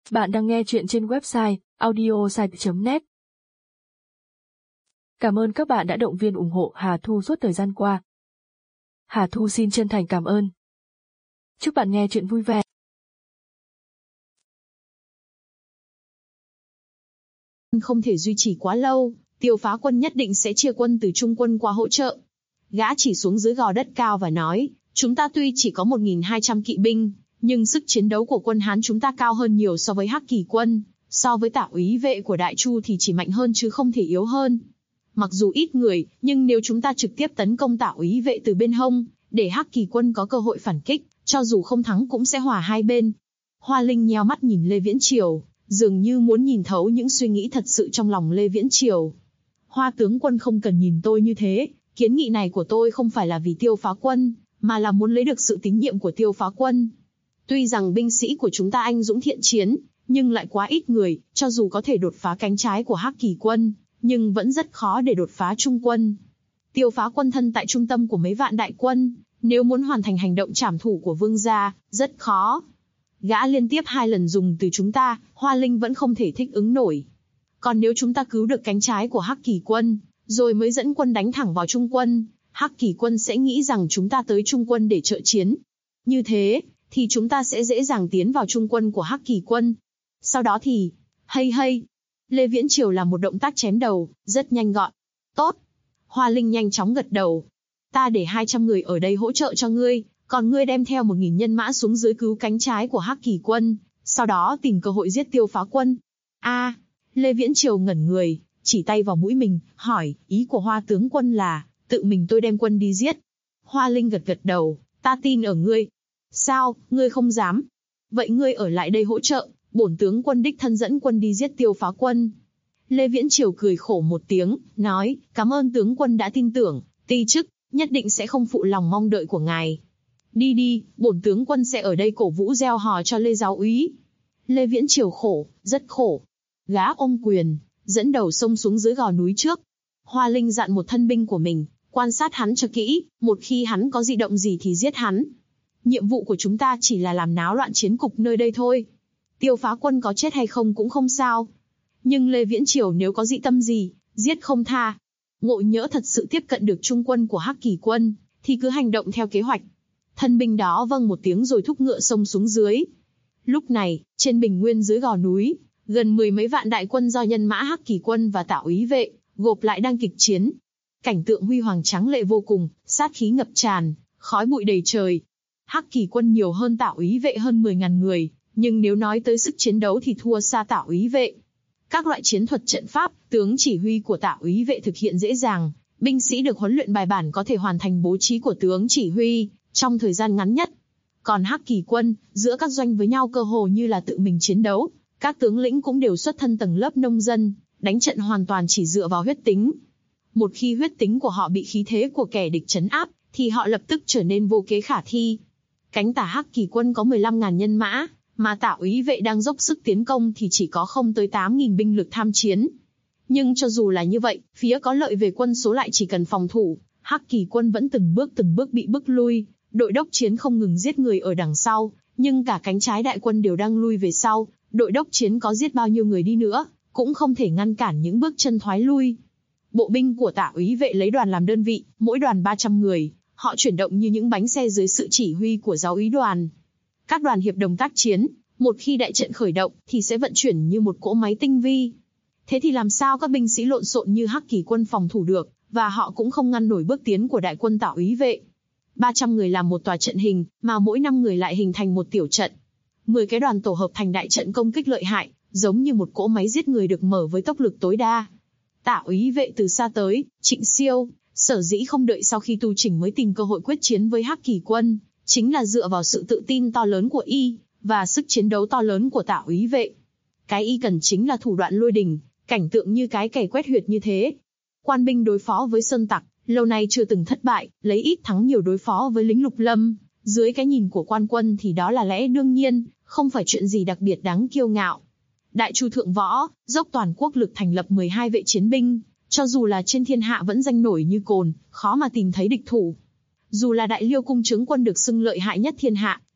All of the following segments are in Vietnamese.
Bạn đang nghe chuyện trên website audiosite.net. Cảm ơn các bạn đã động viên ủng hộ Hà Thu suốt thời gian qua. Hà Thu xin chân thành cảm ơn. Chúc bạn nghe chuyện vui vẻ. Không thể duy trì quá lâu, Tiêu Phá Quân nhất định sẽ chia quân từ Trung quân qua hỗ trợ. Gã chỉ xuống dưới gò đất cao và nói, chúng ta tuy chỉ có 1.200 kỵ binh, nhưng sức chiến đấu của quân Hán chúng ta cao hơn nhiều so với Hắc Kỳ quân, so với Tả úy vệ của Đại Chu thì chỉ mạnh hơn chứ không thể yếu hơn. Mặc dù ít người, nhưng nếu chúng ta trực tiếp tấn công Tả úy vệ từ bên hông, để Hắc Kỳ quân có cơ hội phản kích, cho dù không thắng cũng sẽ hòa hai bên. Hoa Linh nheo mắt nhìn Lê Viễn Triều, dường như muốn nhìn thấu những suy nghĩ thật sự trong lòng Lê Viễn Triều. Hoa tướng quân không cần nhìn tôi như thế, kiến nghị này của tôi không phải là vì Tiêu Phá Quân, mà là muốn lấy được sự tín nhiệm của Tiêu Phá Quân. Tuy rằng binh sĩ của chúng ta anh dũng thiện chiến, nhưng lại quá ít người, cho dù có thể đột phá cánh trái của Hắc Kỳ quân, nhưng vẫn rất khó để đột phá Trung quân. Tiêu Phá Quân thân tại trung tâm của mấy vạn đại quân, nếu muốn hoàn thành hành động trảm thủ của vương gia, rất khó. Gã liên tiếp 2 lần dùng từ chúng ta, Hoa Linh vẫn không thể thích ứng nổi. Còn nếu chúng ta cứu được cánh trái của Hắc Kỳ quân, rồi mới dẫn quân đánh thẳng vào Trung quân, Hắc Kỳ quân sẽ nghĩ rằng chúng ta tới Trung quân để trợ chiến. Như thế, thì chúng ta sẽ dễ dàng tiến vào Trung quân của Hắc Kỳ quân. Sau đó thì, hay. Lê Viễn Triều làm một động tác chém đầu, rất nhanh gọn. Tốt. Hoa Linh nhanh chóng gật đầu. Ta để 200 người ở đây hỗ trợ cho ngươi, còn ngươi đem theo 1.000 nhân mã xuống dưới cứu cánh trái của Hắc Kỳ quân, sau đó tìm cơ hội giết Tiêu Phá Quân. Lê Viễn Triều ngẩn người, chỉ tay vào mũi mình, hỏi, ý của Hoa tướng quân là, tự mình tôi đem quân đi giết. Hoa Linh gật đầu, ta tin ở ngươi. Sao, ngươi không dám? Vậy ngươi ở lại đây hỗ trợ, bổn tướng quân đích thân dẫn quân đi giết Tiêu Phá Quân. Lê Viễn Triều cười khổ một tiếng, nói, cảm ơn tướng quân đã tin tưởng, ti chức, nhất định sẽ không phụ lòng mong đợi của ngài. Đi, bổn tướng quân sẽ ở đây cổ vũ gieo hò cho Lê giáo úy. Lê Viễn Triều khổ, rất khổ. Gã ôm quyền, dẫn đầu xông xuống dưới gò núi trước. Hoa Linh dặn một thân binh của mình, quan sát hắn cho kỹ, một khi hắn có dị động gì thì giết hắn. Nhiệm vụ của chúng ta chỉ là làm náo loạn chiến cục nơi đây thôi. Tiêu Phá Quân có chết hay không cũng không sao. Nhưng Lê Viễn Triều nếu có dị tâm gì, giết không tha. Ngộ nhỡ thật sự tiếp cận được Trung quân của Hắc Kỳ quân, thì cứ hành động theo kế hoạch. Thân binh đó vâng một tiếng rồi thúc ngựa xông xuống dưới. Lúc này, trên bình nguyên dưới gò núi, gần 10 mấy vạn đại quân do nhân mã Hắc Kỳ quân và Tả úy vệ gộp lại đang kịch chiến. Cảnh tượng huy hoàng tráng lệ vô cùng, sát khí ngập tràn, khói bụi đầy trời. Hắc Kỳ quân nhiều hơn Tả úy vệ hơn 10.000 người, nhưng nếu nói tới sức chiến đấu thì thua xa Tả úy vệ. Các loại chiến thuật trận pháp, tướng chỉ huy của Tả úy vệ thực hiện dễ dàng, binh sĩ được huấn luyện bài bản có thể hoàn thành bố trí của tướng chỉ huy trong thời gian ngắn nhất. Còn Hắc Kỳ quân, giữa các doanh với nhau cơ hồ như là tự mình chiến đấu, các tướng lĩnh cũng đều xuất thân tầng lớp nông dân, đánh trận hoàn toàn chỉ dựa vào huyết tính. Một khi huyết tính của họ bị khí thế của kẻ địch trấn áp, thì họ lập tức trở nên vô kế khả thi. Cánh tả Hắc Kỳ quân có 15.000 nhân mã, mà Tả úy vệ đang dốc sức tiến công thì chỉ có không tới 8.000 binh lực tham chiến. Nhưng cho dù là như vậy, phía có lợi về quân số lại chỉ cần phòng thủ, Hắc Kỳ quân vẫn từng bước bị bức lui, đội đốc chiến không ngừng giết người ở đằng sau, nhưng cả cánh trái đại quân đều đang lui về sau, đội đốc chiến có giết bao nhiêu người đi nữa, cũng không thể ngăn cản những bước chân thoái lui. Bộ binh của Tả úy vệ lấy đoàn làm đơn vị, mỗi đoàn 300 người, họ chuyển động như những bánh xe dưới sự chỉ huy của giáo úy đoàn. Các đoàn hiệp đồng tác chiến, một khi đại trận khởi động thì sẽ vận chuyển như một cỗ máy tinh vi. Thế thì làm sao các binh sĩ lộn xộn như Hắc Kỳ quân phòng thủ được, và họ cũng không ngăn nổi bước tiến của đại quân Tả úy vệ. 300 người làm một tòa trận hình, mà mỗi 5 người lại hình thành một tiểu trận. 10 cái đoàn tổ hợp thành đại trận công kích lợi hại, giống như một cỗ máy giết người được mở với tốc lực tối đa. Tả úy vệ từ xa tới, Trịnh Siêu, sở dĩ không đợi sau khi tu chỉnh mới tìm cơ hội quyết chiến với Hắc Kỳ quân, chính là dựa vào sự tự tin to lớn của y, và sức chiến đấu to lớn của Tả úy vệ. Cái y cần chính là thủ đoạn lôi đình, cảnh tượng như cái cày quét huyệt như thế. Quan binh đối phó với sơn tặc, lâu nay chưa từng thất bại, lấy ít thắng nhiều đối phó với lính lục lâm, dưới cái nhìn của quan quân thì đó là lẽ đương nhiên, không phải chuyện gì đặc biệt đáng kiêu ngạo. Đại Chu thượng võ, dốc toàn quốc lực thành lập 12 vệ chiến binh, cho dù là trên thiên hạ vẫn danh nổi như cồn, khó mà tìm thấy địch thủ. Dù là Đại Liêu cung trướng quân được xưng lợi hại nhất thiên hạ,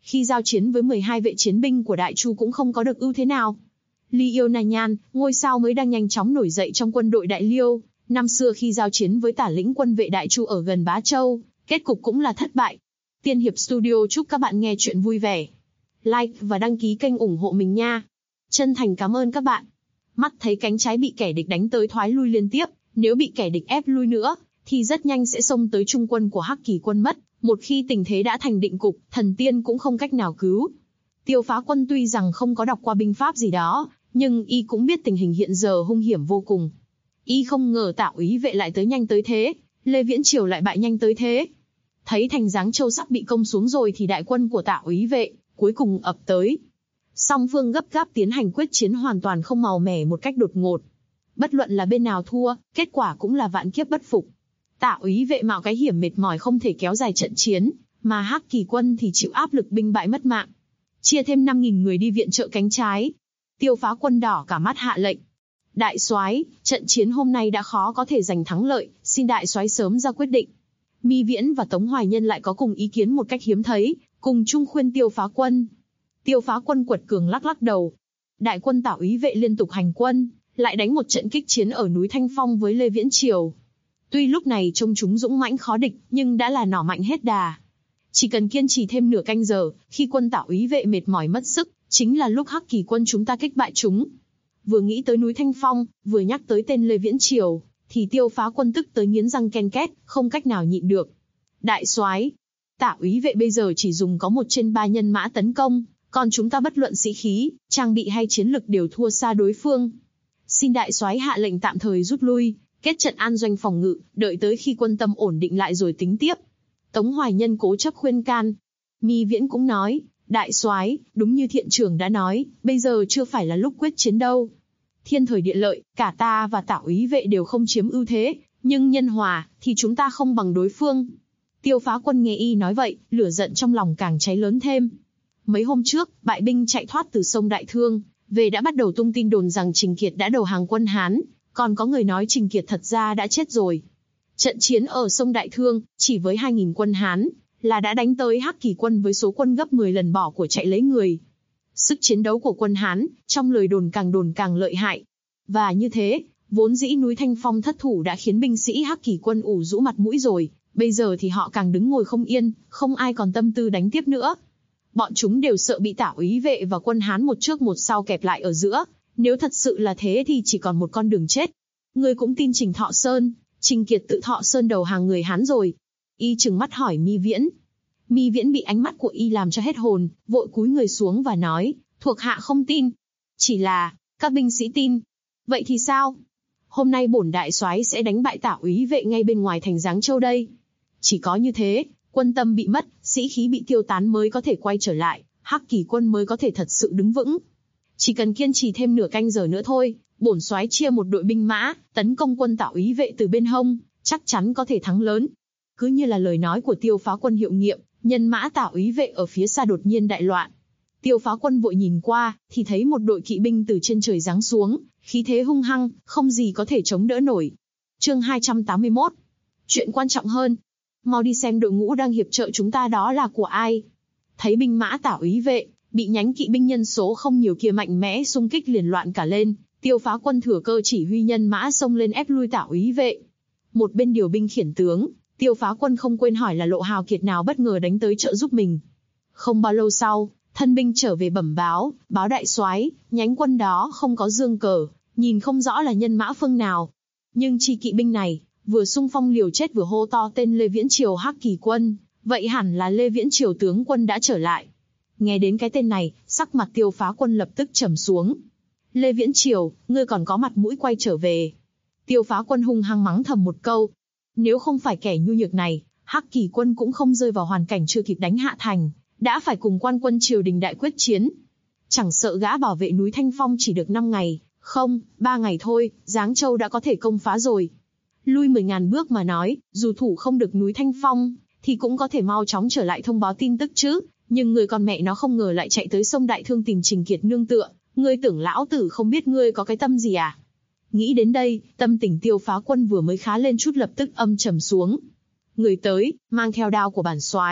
Khi giao chiến với 12 vệ chiến binh của Đại Chu cũng không có được ưu thế nào. Li Yêu Na Nhan, ngôi sao mới đang nhanh chóng nổi dậy trong quân đội Đại Liêu, năm xưa khi giao chiến với tả lĩnh quân vệ Đại Chu ở gần Bá Châu, kết cục cũng là thất bại. Tiên Hiệp Studio chúc các bạn nghe chuyện vui vẻ. Like và đăng ký kênh ủng hộ mình nha. Chân thành cảm ơn các bạn. Mắt thấy cánh trái bị kẻ địch đánh tới thoái lui liên tiếp, nếu bị kẻ địch ép lui nữa, thì rất nhanh sẽ xông tới trung quân của Hắc Kỳ quân mất. Một khi tình thế đã thành định cục, thần tiên cũng không cách nào cứu. Tiêu Phá Quân tuy rằng không có đọc qua binh pháp gì đó, nhưng y cũng biết tình hình hiện giờ hung hiểm vô cùng. Y không ngờ Tả úy vệ lại tới nhanh tới thế, Lê Viễn Triều lại bại nhanh tới thế. Thấy thành Giáng Châu sắp bị công xuống rồi thì đại quân của Tả úy vệ cuối cùng ập tới. Song phương gấp gáp tiến hành quyết chiến hoàn toàn không màu mẻ một cách đột ngột. Bất luận là bên nào thua, kết quả cũng là vạn kiếp bất phục. Tả úy vệ mạo cái hiểm mệt mỏi không thể kéo dài trận chiến, mà Hắc Kỳ quân thì chịu áp lực binh bại mất mạng. Chia thêm 5.000 người đi viện trợ cánh trái. Tiêu Phá Quân đỏ cả mắt hạ lệnh. Đại soái, trận chiến hôm nay đã khó có thể giành thắng lợi, xin đại soái sớm ra quyết định. Mi Viễn và Tống Hoài Nhân lại có cùng ý kiến một cách hiếm thấy, cùng chung khuyên Tiêu Phá Quân. Tiêu Phá Quân quật cường lắc lắc đầu. Đại quân Tả úy vệ liên tục hành quân, lại đánh một trận kích chiến ở núi Thanh Phong với Lê Viễn Triều. Tuy lúc này trông chúng dũng mãnh khó địch, nhưng đã là nỏ mạnh hết đà. Chỉ cần kiên trì thêm nửa canh giờ, khi quân Tả úy vệ mệt mỏi mất sức, chính là lúc Hắc Kỳ quân chúng ta kích bại chúng. Vừa nghĩ tới núi Thanh Phong, vừa nhắc tới tên Lê Viễn Triều, thì Tiêu Phá Quân tức tới nghiến răng ken két, không cách nào nhịn được. Đại soái, Tả úy vệ bây giờ chỉ dùng có 1/3 nhân mã tấn công, còn chúng ta bất luận sĩ khí, trang bị hay chiến lực đều thua xa đối phương. Xin đại soái hạ lệnh tạm thời rút lui, kết trận an doanh phòng ngự, đợi tới khi quân tâm ổn định lại rồi tính tiếp. Tống Hoài Nhân cố chấp khuyên can. Mi Viễn cũng nói, đại soái, đúng như thiện trưởng đã nói, bây giờ chưa phải là lúc quyết chiến đâu. Thiên thời địa lợi, cả ta và Tả úy vệ đều không chiếm ưu thế, nhưng nhân hòa, thì chúng ta không bằng đối phương. Tiêu Phá Quân nghe y nói vậy, lửa giận trong lòng càng cháy lớn thêm. Mấy hôm trước, bại binh chạy thoát từ sông Đại Thương, về đã bắt đầu tung tin đồn rằng Trình Kiệt đã đầu hàng quân Hán, còn có người nói Trình Kiệt thật ra đã chết rồi. Trận chiến ở sông Đại Thương, chỉ với 2.000 quân Hán, là đã đánh tới Hắc Kỳ quân với số quân gấp 10 lần bỏ của chạy lấy người. Sức chiến đấu của quân Hán, trong lời đồn càng lợi hại. Và như thế, vốn dĩ núi Thanh Phong thất thủ đã khiến binh sĩ Hắc Kỳ quân ủ rũ mặt mũi rồi, bây giờ thì họ càng đứng ngồi không yên, không ai còn tâm tư đánh tiếp nữa. Bọn chúng đều sợ bị Tả úy vệ và quân Hán một trước một sau kẹp lại ở giữa, nếu thật sự là thế thì chỉ còn một con đường chết. Ngươi cũng tin Trình Thọ Sơn, Trình Kiệt tự Thọ Sơn đầu hàng người Hán rồi. Y trừng mắt hỏi Mi Viễn. Mi Viễn bị ánh mắt của y làm cho hết hồn, vội cúi người xuống và nói, thuộc hạ không tin. Chỉ là, các binh sĩ tin. Vậy thì sao? Hôm nay bổn đại soái sẽ đánh bại Tả úy vệ ngay bên ngoài thành Giáng Châu đây. Chỉ có như thế, quân tâm bị mất, sĩ khí bị tiêu tán mới có thể quay trở lại, Hắc Kỳ quân mới có thể thật sự đứng vững. Chỉ cần kiên trì thêm nửa canh giờ nữa thôi, bổn soái chia một đội binh mã, tấn công quân Tả úy vệ từ bên hông, chắc chắn có thể thắng lớn. Cứ như là lời nói của Tiêu Phá Quân hiệu nghiệm, nhân mã Tả úy vệ ở phía xa đột nhiên đại loạn. Tiêu Phá Quân vội nhìn qua, thì thấy một đội kỵ binh từ trên trời giáng xuống, khí thế hung hăng, không gì có thể chống đỡ nổi. Chương 281. Chuyện quan trọng hơn. Mau đi xem đội ngũ đang hiệp trợ chúng ta đó là của ai. Thấy binh mã Tả úy vệ, bị nhánh kỵ binh nhân số không nhiều kia mạnh mẽ xung kích liền loạn cả lên, Tiêu Phá Quân thừa cơ chỉ huy nhân mã xông lên ép lui Tả úy vệ. Một bên điều binh khiển tướng, Tiêu Phá Quân không quên hỏi là lộ hào kiệt nào bất ngờ đánh tới trợ giúp mình. Không bao lâu sau, thân binh trở về bẩm báo đại soái, nhánh quân đó không có dương cờ, nhìn không rõ là nhân mã phương nào. Nhưng chi kỵ binh này, vừa xung phong liều chết vừa hô to tên Lê Viễn Triều Hắc Kỳ quân, vậy hẳn là Lê Viễn Triều tướng quân đã trở lại. Nghe đến cái tên này, sắc mặt Tiêu Phá Quân lập tức trầm xuống. Lê Viễn Triều, ngươi còn có mặt mũi quay trở về. Tiêu Phá Quân hung hăng mắng thầm một câu. Nếu không phải kẻ nhu nhược này, Hắc Kỳ quân cũng không rơi vào hoàn cảnh chưa kịp đánh hạ thành, đã phải cùng quan quân triều đình đại quyết chiến. Chẳng sợ gã bảo vệ núi Thanh Phong chỉ được 5 ngày, không, 3 ngày thôi, Giáng Châu đã có thể công phá rồi. Lui 10.000 bước mà nói, dù thủ không được núi Thanh Phong, thì cũng có thể mau chóng trở lại thông báo tin tức chứ. Nhưng người con mẹ nó không ngờ lại chạy tới sông Đại Thương tìm Trình Kiệt nương tựa, ngươi tưởng lão tử không biết ngươi có cái tâm gì à? Nghĩ đến đây, tâm tình Tiêu Phá Quân vừa mới khá lên chút lập tức âm trầm xuống. Người tới, mang theo đao của bản soái,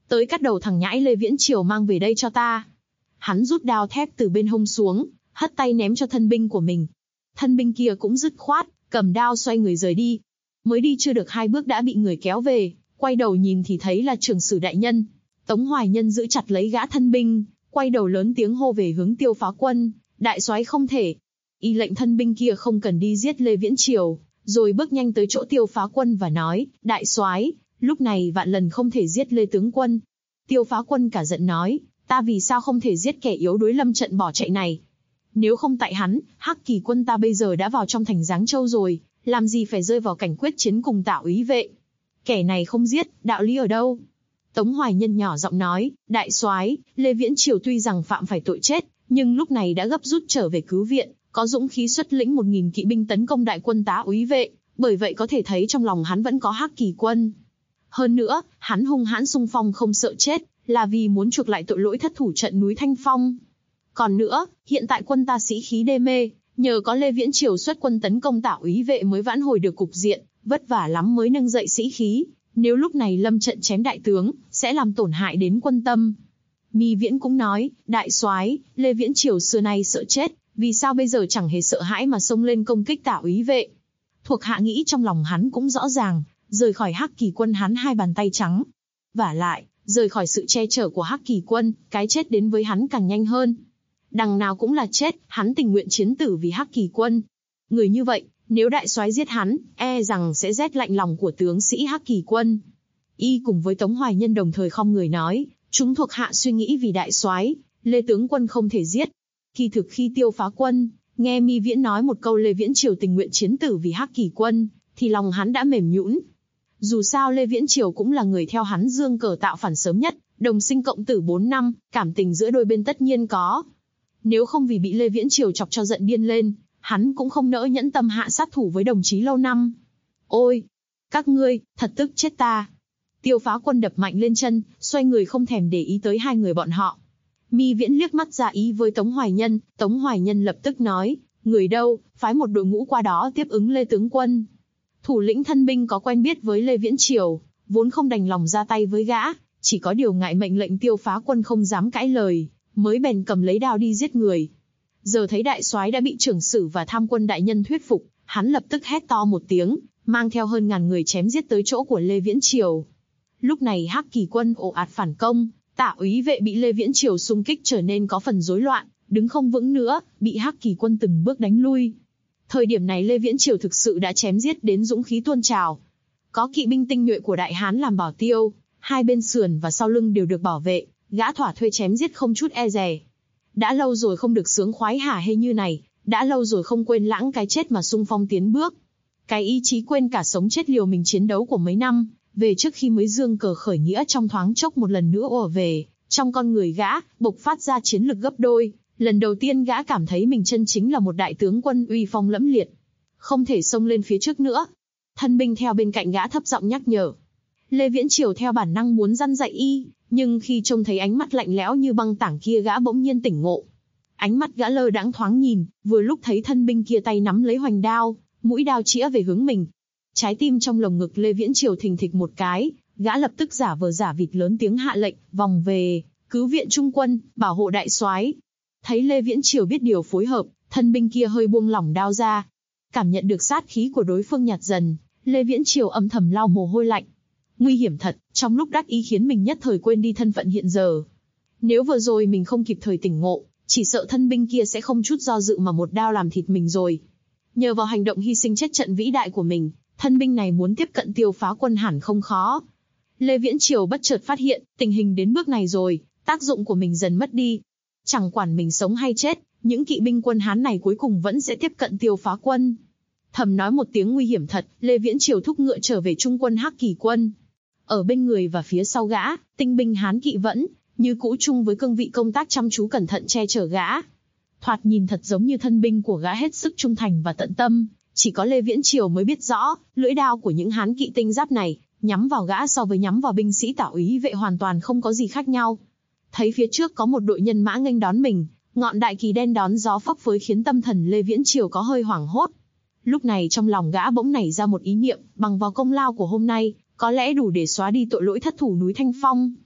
tới cắt đầu thằng nhãi Lê Viễn Triều mang về đây cho ta. Hắn rút đao thép từ bên hông xuống, hất tay ném cho thân binh của mình. Thân binh kia cũng dứt khoát, cầm đao xoay người rời đi. Mới đi chưa được 2 bước đã bị người kéo về, quay đầu nhìn thì thấy là trưởng sử đại nhân. Tống Hoài Nhân giữ chặt lấy gã thân binh, quay đầu lớn tiếng hô về hướng Tiêu Phá Quân, đại soái không thể. Y lệnh thân binh kia không cần đi giết Lê Viễn Triều, rồi bước nhanh tới chỗ Tiêu Phá Quân và nói, đại soái, lúc này vạn lần không thể giết Lê tướng quân. Tiêu Phá Quân cả giận nói, ta vì sao không thể giết kẻ yếu đuối lâm trận bỏ chạy này? Nếu không tại hắn, Hắc Kỳ quân ta bây giờ đã vào trong thành Giáng Châu rồi, làm gì phải rơi vào cảnh quyết chiến cùng Tả úy vệ? Kẻ này không giết, đạo lý ở đâu? Tống Hoài Nhân nhỏ giọng nói, đại soái, Lê Viễn Triều tuy rằng phạm phải tội chết, nhưng lúc này đã gấp rút trở về cứu viện, có dũng khí xuất lĩnh 1000 kỵ binh tấn công đại quân Tá úy vệ, bởi vậy có thể thấy trong lòng hắn vẫn có Hắc Kỳ quân. Hơn nữa, hắn hung hãn xung phong không sợ chết, là vì muốn chuộc lại tội lỗi thất thủ trận núi Thanh Phong. Còn nữa, hiện tại quân ta sĩ khí đê mê, nhờ có Lê Viễn Triều xuất quân tấn công Tả úy vệ mới vãn hồi được cục diện, vất vả lắm mới nâng dậy sĩ khí. Nếu lúc này lâm trận chém đại tướng, sẽ làm tổn hại đến quân tâm. Mi Viễn cũng nói, đại soái, Lê Viễn Triều xưa nay sợ chết, vì sao bây giờ chẳng hề sợ hãi mà xông lên công kích Tả úy vệ? Thuộc hạ nghĩ trong lòng hắn cũng rõ ràng, rời khỏi Hắc Kỳ quân hắn 2 bàn tay trắng. Vả lại, rời khỏi sự che chở của Hắc Kỳ quân, cái chết đến với hắn càng nhanh hơn. Đằng nào cũng là chết, hắn tình nguyện chiến tử vì Hắc Kỳ quân. Người như vậy, nếu đại soái giết hắn, e rằng sẽ rét lạnh lòng của tướng sĩ Hắc Kỳ quân. Y cùng với Tống Hoài Nhân đồng thời khom người nói, chúng thuộc hạ suy nghĩ vì đại soái, Lê tướng quân không thể giết. Kỳ thực khi Tiêu Phá Quân nghe Mi Viễn nói một câu Lê Viễn Triều tình nguyện chiến tử vì Hắc Kỳ quân, thì lòng hắn đã mềm nhũn. Dù sao Lê Viễn Triều cũng là người theo hắn dương cờ tạo phản sớm nhất, đồng sinh cộng tử 4 năm, cảm tình giữa đôi bên tất nhiên có. Nếu không vì bị Lê Viễn Triều chọc cho giận điên lên, hắn cũng không nỡ nhẫn tâm hạ sát thủ với đồng chí lâu năm. Ôi, các ngươi, thật tức chết ta. Tiêu Phá Quân đập mạnh lên chân, xoay người không thèm để ý tới 2 người bọn họ. Mi Viễn liếc mắt ra ý với Tống Hoài Nhân, Tống Hoài Nhân lập tức nói, người đâu, phái một đội ngũ qua đó tiếp ứng Lê tướng quân. Thủ lĩnh thân binh có quen biết với Lê Viễn Triều, vốn không đành lòng ra tay với gã, chỉ có điều ngại mệnh lệnh Tiêu Phá Quân không dám cãi lời, mới bèn cầm lấy đao đi giết người. Giờ thấy đại soái đã bị trưởng sử và tham quân đại nhân thuyết phục, hắn lập tức hét to một tiếng, mang theo hơn 1000 người chém giết tới chỗ của Lê Viễn Triều. Lúc này Hắc Kỳ quân ồ ạt phản công, Tả úy vệ bị Lê Viễn Triều xung kích trở nên có phần rối loạn, đứng không vững nữa, bị Hắc Kỳ quân từng bước đánh lui. Thời điểm này Lê Viễn Triều thực sự đã chém giết đến dũng khí tuôn trào. Có kỵ binh tinh nhuệ của Đại Hán làm bảo tiêu, 2 bên sườn và sau lưng đều được bảo vệ, gã thỏa thuê chém giết không chút e dè. Đã lâu rồi không được sướng khoái hả hê như này, đã lâu rồi không quên lãng cái chết mà xung phong tiến bước. Cái ý chí quên cả sống chết liều mình chiến đấu của mấy năm, về trước khi mới dương cờ khởi nghĩa trong thoáng chốc một lần nữa ùa về, trong con người gã, bộc phát ra chiến lực gấp đôi. Lần đầu tiên gã cảm thấy mình chân chính là một đại tướng quân uy phong lẫm liệt. Không thể xông lên phía trước nữa. Thân binh theo bên cạnh gã thấp giọng nhắc nhở. Lê Viễn Triều theo bản năng muốn răn dạy y, nhưng khi trông thấy ánh mắt lạnh lẽo như băng tảng kia gã bỗng nhiên tỉnh ngộ. Ánh mắt gã lơ đãng thoáng nhìn, vừa lúc thấy thân binh kia tay nắm lấy hoành đao, mũi đao chĩa về hướng mình. Trái tim trong lồng ngực Lê Viễn Triều thình thịch một cái, gã lập tức giả vờ giả vịt lớn tiếng hạ lệnh, vòng về, cứu viện trung quân, bảo hộ đại soái. Thấy Lê Viễn Triều biết điều phối hợp, thân binh kia hơi buông lỏng đao ra. Cảm nhận được sát khí của đối phương nhạt dần, Lê Viễn Triều âm thầm lau mồ hôi lạnh. Nguy hiểm thật, trong lúc đắc ý khiến mình nhất thời quên đi thân phận hiện giờ. Nếu vừa rồi mình không kịp thời tỉnh ngộ, chỉ sợ thân binh kia sẽ không chút do dự mà một đao làm thịt mình rồi. Nhờ vào hành động hy sinh chết trận vĩ đại của mình, thân binh này muốn tiếp cận Tiêu Phá Quân hẳn không khó. Lê Viễn Triều bất chợt phát hiện, tình hình đến bước này rồi, tác dụng của mình dần mất đi. Chẳng quản mình sống hay chết, những kỵ binh quân Hán này cuối cùng vẫn sẽ tiếp cận Tiêu Phá Quân. Thầm nói một tiếng nguy hiểm thật, Lê Viễn Triều thúc ngựa trở về trung quân Hắc Kỳ quân. Ở bên người và phía sau gã, tinh binh Hán kỵ vẫn, như cũ chung với cương vị công tác chăm chú cẩn thận che chở gã. Thoạt nhìn thật giống như thân binh của gã hết sức trung thành và tận tâm, chỉ có Lê Viễn Triều mới biết rõ, lưỡi đao của những Hán kỵ tinh giáp này, nhắm vào gã so với nhắm vào binh sĩ Tả úy vệ hoàn toàn không có gì khác nhau. Thấy phía trước có một đội nhân mã nghênh đón mình, ngọn đại kỳ đen đón gió phấp phới khiến tâm thần Lê Viễn Triều có hơi hoảng hốt. Lúc này trong lòng gã bỗng nảy ra một ý niệm, bằng vào công lao của hôm nay, có lẽ đủ để xóa đi tội lỗi thất thủ núi Thanh Phong.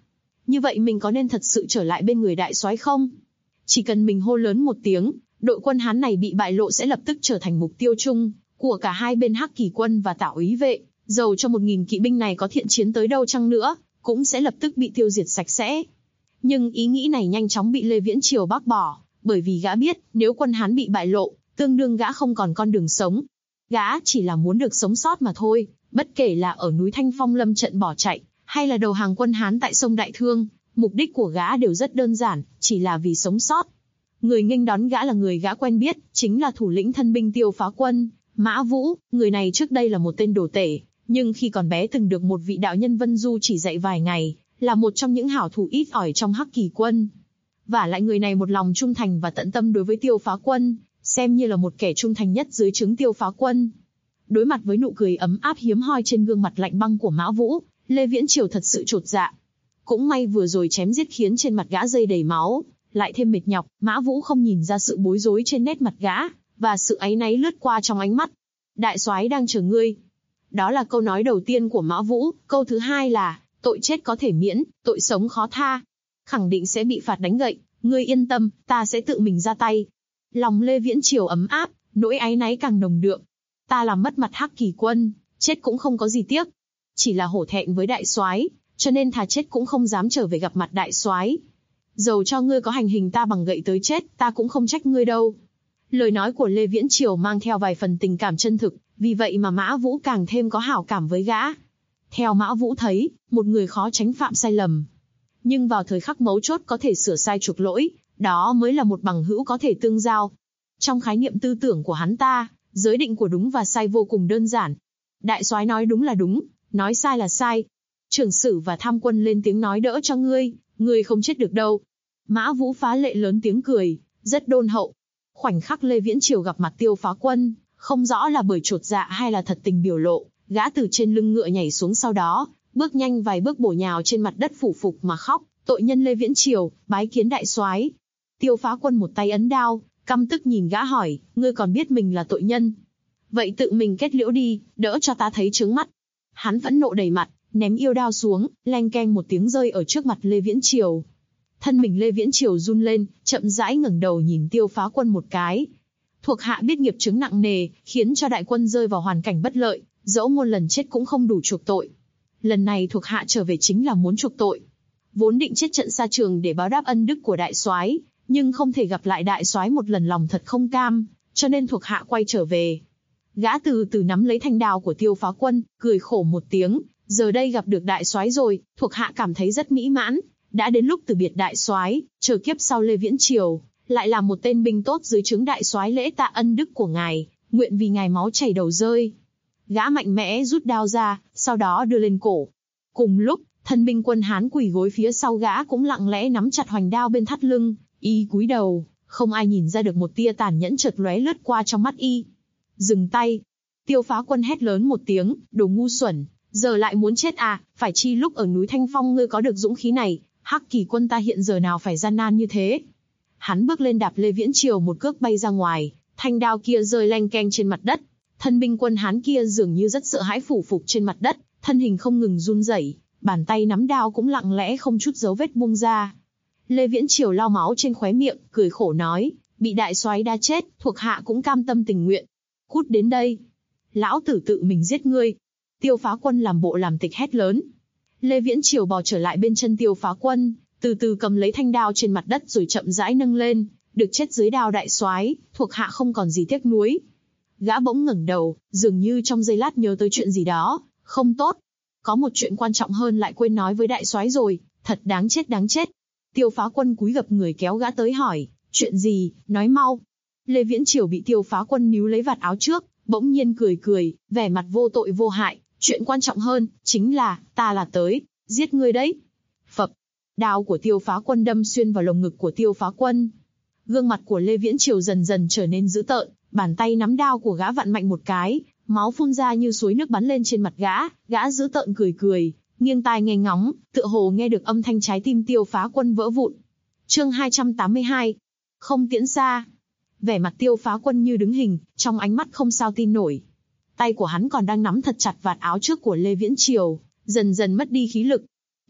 Như vậy mình có nên thật sự trở lại bên người đại soái không? Chỉ cần mình hô lớn một tiếng, đội quân Hán này bị bại lộ sẽ lập tức trở thành mục tiêu chung của cả hai bên Hắc Kỳ quân và Tảo úy vệ, dầu cho 1000 kỵ binh này có thiện chiến tới đâu chăng nữa, cũng sẽ lập tức bị tiêu diệt sạch sẽ. Nhưng ý nghĩ này nhanh chóng bị Lê Viễn Triều bác bỏ, bởi vì gã biết, nếu quân Hán bị bại lộ, tương đương gã không còn con đường sống. Gã chỉ là muốn được sống sót mà thôi, bất kể là ở núi Thanh Phong lâm trận bỏ chạy, hay là đầu hàng quân Hán tại sông Đại Thương, mục đích của gã đều rất đơn giản, chỉ là vì sống sót. Người nghênh đón gã là người gã quen biết, chính là thủ lĩnh thân binh Tiêu Phá Quân, Mã Vũ. Người này trước đây là một tên đồ tể, nhưng khi còn bé từng được một vị đạo nhân Vân Du chỉ dạy vài ngày, là một trong những hảo thủ ít ỏi trong Hắc Kỳ quân. Vả lại người này một lòng trung thành và tận tâm đối với Tiêu Phá Quân, xem như là một kẻ trung thành nhất dưới trướng Tiêu Phá Quân. Đối mặt với nụ cười ấm áp hiếm hoi trên gương mặt lạnh băng của Mã Vũ, Lê Viễn Triều thật sự chột dạ. Cũng may vừa rồi chém giết khiến trên mặt gã dây đầy máu, lại thêm mệt nhọc, Mã Vũ không nhìn ra sự bối rối trên nét mặt gã, và sự áy náy lướt qua trong ánh mắt. Đại soái đang chờ ngươi. Đó là câu nói đầu tiên của Mã Vũ, câu thứ hai là, tội chết có thể miễn, tội sống khó tha. Khẳng định sẽ bị phạt đánh gậy, ngươi yên tâm, ta sẽ tự mình ra tay. Lòng Lê Viễn Triều ấm áp, nỗi áy náy càng nồng đượm. Ta làm mất mặt Hắc Kỳ quân, chết cũng không có gì tiếc. Chỉ là hổ thẹn với đại soái, cho nên thà chết cũng không dám trở về gặp mặt đại soái. Dầu cho ngươi có hành hình ta bằng gậy tới chết, ta cũng không trách ngươi đâu. Lời nói của Lê Viễn Triều mang theo vài phần tình cảm chân thực, vì vậy mà Mã Vũ càng thêm có hảo cảm với gã. Theo Mã Vũ thấy, một người khó tránh phạm sai lầm. Nhưng vào thời khắc mấu chốt có thể sửa sai chuộc lỗi, đó mới là một bằng hữu có thể tương giao. Trong khái niệm tư tưởng của hắn ta, giới định của đúng và sai vô cùng đơn giản. Đại soái nói đúng là đúng, nói sai là sai. Trưởng sử và tham quân lên tiếng nói đỡ cho ngươi không chết được đâu. Mã Vũ phá lệ lớn tiếng cười, rất đôn hậu. Khoảnh khắc Lê Viễn Triều gặp mặt Tiêu Phá Quân, không rõ là bởi chột dạ hay là thật tình biểu lộ, gã từ trên lưng ngựa nhảy xuống, sau đó bước nhanh vài bước bổ nhào trên mặt đất phủ phục mà khóc. Tội nhân Lê Viễn Triều, bái kiến đại soái. Tiêu Phá Quân một tay ấn đao, căm tức nhìn gã hỏi, ngươi còn biết mình là tội nhân? Vậy tự mình kết liễu đi, đỡ cho ta thấy trướng mắt. Hắn phẫn nộ đầy mặt, ném yêu đao xuống, leng keng một tiếng rơi ở trước mặt Lê Viễn Triều. Thân mình Lê Viễn Triều run lên, chậm rãi ngẩng đầu nhìn Tiêu Phá Quân một cái. Thuộc hạ biết nghiệp chướng nặng nề, khiến cho đại quân rơi vào hoàn cảnh bất lợi, dẫu muôn lần chết cũng không đủ chuộc tội. Lần này thuộc hạ trở về chính là muốn chuộc tội. Vốn định chết trận xa trường để báo đáp ân đức của đại soái, nhưng không thể gặp lại đại soái một lần, lòng thật không cam, cho nên thuộc hạ quay trở về. Gã từ từ nắm lấy thanh đao của Tiêu Phá Quân, cười khổ một tiếng, giờ đây gặp được đại soái rồi, thuộc hạ cảm thấy rất mỹ mãn, đã đến lúc từ biệt đại soái, chờ kiếp sau Lê Viễn Triều, lại là một tên binh tốt dưới trướng đại soái lễ tạ ân đức của ngài, nguyện vì ngài máu chảy đầu rơi. Gã mạnh mẽ rút đao ra, sau đó đưa lên cổ. Cùng lúc, thân binh quân Hán quỳ gối phía sau gã cũng lặng lẽ nắm chặt hoành đao bên thắt lưng, y cúi đầu, không ai nhìn ra được một tia tàn nhẫn chợt lóe lướt qua trong mắt y. Dừng tay! Tiêu Phá Quân hét lớn một tiếng, đồ ngu xuẩn, giờ lại muốn chết à? Phải chi lúc ở núi Thanh Phong ngươi có được dũng khí này, Hắc Kỳ quân ta hiện giờ nào phải gian nan như thế? Hắn bước lên đạp Lê Viễn Triều một cước bay ra ngoài, thanh đao kia rơi leng keng trên mặt đất. Thân binh quân Hán kia dường như rất sợ hãi phủ phục trên mặt đất, thân hình không ngừng run rẩy, bàn tay nắm đao cũng lặng lẽ không chút dấu vết buông ra. Lê Viễn Triều lau máu trên khóe miệng, cười khổ nói, bị đại soái đa chết, thuộc hạ cũng cam tâm tình nguyện. Cút đến đây, lão tử tự mình giết ngươi. Tiêu Phá Quân làm bộ làm tịch hét lớn. Lê Viễn Triều bò trở lại bên chân Tiêu Phá Quân, từ từ cầm lấy thanh đao trên mặt đất rồi chậm rãi nâng lên. Được chết dưới đao đại soái, thuộc hạ không còn gì tiếc nuối. Gã bỗng ngẩng đầu, dường như trong giây lát nhớ tới chuyện gì đó, không tốt. Có một chuyện quan trọng hơn lại quên nói với đại soái rồi, thật đáng chết đáng chết. Tiêu Phá Quân cúi gập người kéo gã tới hỏi, chuyện gì, nói mau. Lê Viễn Triều bị Tiêu Phá Quân níu lấy vạt áo trước, bỗng nhiên cười, vẻ mặt vô tội vô hại, chuyện quan trọng hơn, chính là, ta là tới, giết ngươi đấy. Phập, đao của Tiêu Phá Quân đâm xuyên vào lồng ngực của Tiêu Phá Quân. Gương mặt của Lê Viễn Triều dần dần trở nên dữ tợn, bàn tay nắm đao của gã vặn mạnh một cái, máu phun ra như suối nước bắn lên trên mặt gã dữ tợn cười, nghiêng tai nghe ngóng, tựa hồ nghe được âm thanh trái tim Tiêu Phá Quân vỡ vụn. Chương 282. Không tiễn xa. Vẻ mặt Tiêu Phá Quân như đứng hình, trong ánh mắt không sao tin nổi. Tay của hắn còn đang nắm thật chặt vạt áo trước của Lê Viễn Triều, dần dần mất đi khí lực.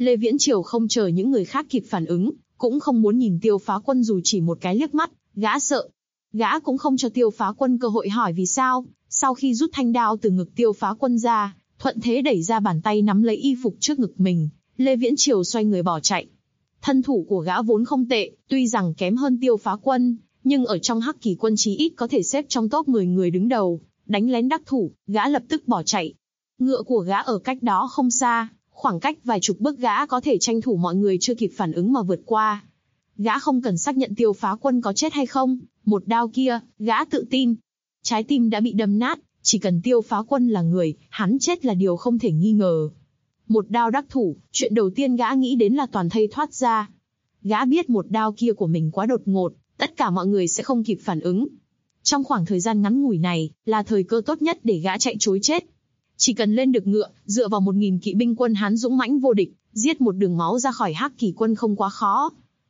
Lê Viễn Triều không chờ những người khác kịp phản ứng, cũng không muốn nhìn Tiêu Phá Quân dù chỉ một cái liếc mắt, gã sợ. Gã cũng không cho Tiêu Phá Quân cơ hội hỏi vì sao, sau khi rút thanh đao từ ngực Tiêu Phá Quân ra, thuận thế đẩy ra bàn tay nắm lấy y phục trước ngực mình, Lê Viễn Triều xoay người bỏ chạy. Thân thủ của gã vốn không tệ, tuy rằng kém hơn Tiêu Phá Quân, nhưng ở trong Hắc Kỳ quân chí ít có thể xếp trong top 10 người đứng đầu, đánh lén đắc thủ, gã lập tức bỏ chạy. Ngựa của gã ở cách đó không xa, khoảng cách vài chục bước gã có thể tranh thủ mọi người chưa kịp phản ứng mà vượt qua. Gã không cần xác nhận Tiêu Phá Quân có chết hay không, một đao kia, gã tự tin. Trái tim đã bị đâm nát, chỉ cần Tiêu Phá Quân là người, hắn chết là điều không thể nghi ngờ. Một đao đắc thủ, chuyện đầu tiên gã nghĩ đến là toàn thây thoát ra. Gã biết một đao kia của mình quá đột ngột, tất cả mọi người sẽ không kịp phản ứng. Trong khoảng thời gian ngắn ngủi này, là thời cơ tốt nhất để gã chạy trối chết. Chỉ cần lên được ngựa, dựa vào 1000 kỵ binh quân Hán dũng mãnh vô địch, giết một đường máu ra khỏi Hắc Kỳ quân không quá khó.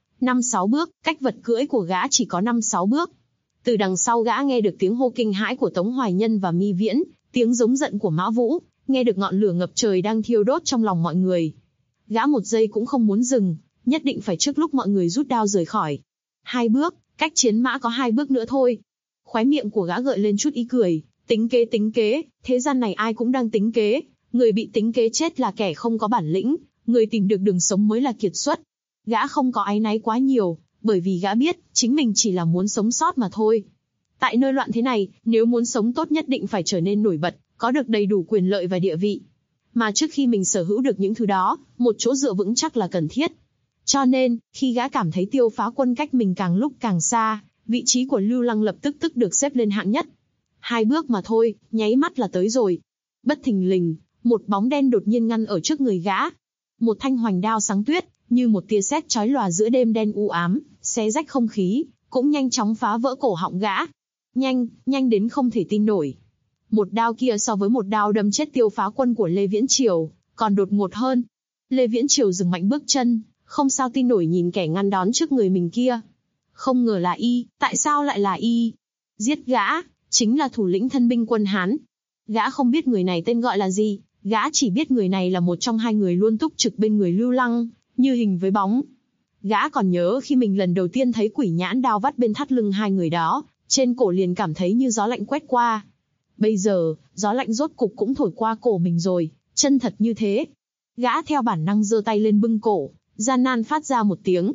5-6 bước, cách vật cưỡi của gã chỉ có 5-6 bước. Từ đằng sau gã nghe được tiếng hô kinh hãi của Tống Hoài Nhân và Mi Viễn, tiếng giống giận của Mã Vũ, nghe được ngọn lửa ngập trời đang thiêu đốt trong lòng mọi người. Gã một giây cũng không muốn dừng, nhất định phải trước lúc mọi người rút đao rời khỏi. 2 bước, cách chiến mã có 2 bước nữa thôi. Khóe miệng của gã gợi lên chút ý cười, tính kế, thế gian này ai cũng đang tính kế, người bị tính kế chết là kẻ không có bản lĩnh, người tìm được đường sống mới là kiệt xuất. Gã không có áy náy quá nhiều, bởi vì gã biết, chính mình chỉ là muốn sống sót mà thôi. Tại nơi loạn thế này, nếu muốn sống tốt nhất định phải trở nên nổi bật, có được đầy đủ quyền lợi và địa vị. Mà trước khi mình sở hữu được những thứ đó, một chỗ dựa vững chắc là cần thiết. Cho nên, khi gã cảm thấy Tiêu Phá Quân cách mình càng lúc càng xa, vị trí của Lưu Lăng lập tức được xếp lên hạng nhất. 2 bước mà thôi, nháy mắt là tới rồi. Bất thình lình, một bóng đen đột nhiên ngăn ở trước người gã. Một thanh hoành đao sáng tuyết, như một tia sét chói lòa giữa đêm đen u ám, xé rách không khí, cũng nhanh chóng phá vỡ cổ họng gã. Nhanh đến không thể tin nổi. Một đao kia so với một đao đâm chết Tiêu Phá Quân của Lê Viễn Triều, còn đột ngột hơn. Lê Viễn Triều dừng mạnh bước chân, không sao tin nổi nhìn kẻ ngăn đón trước người mình kia. Không ngờ là y, tại sao lại là y? Giết gã, chính là thủ lĩnh thân binh quân Hán. Gã không biết người này tên gọi là gì, gã chỉ biết người này là một trong 2 người luôn túc trực bên người Lưu Lăng, như hình với bóng. Gã còn nhớ khi mình lần đầu tiên thấy quỷ nhãn đao vắt bên thắt lưng 2 người đó, trên cổ liền cảm thấy như gió lạnh quét qua. Bây giờ, gió lạnh rốt cục cũng thổi qua cổ mình rồi, chân thật như thế. Gã theo bản năng giơ tay lên bưng cổ, gian nan phát ra một tiếng,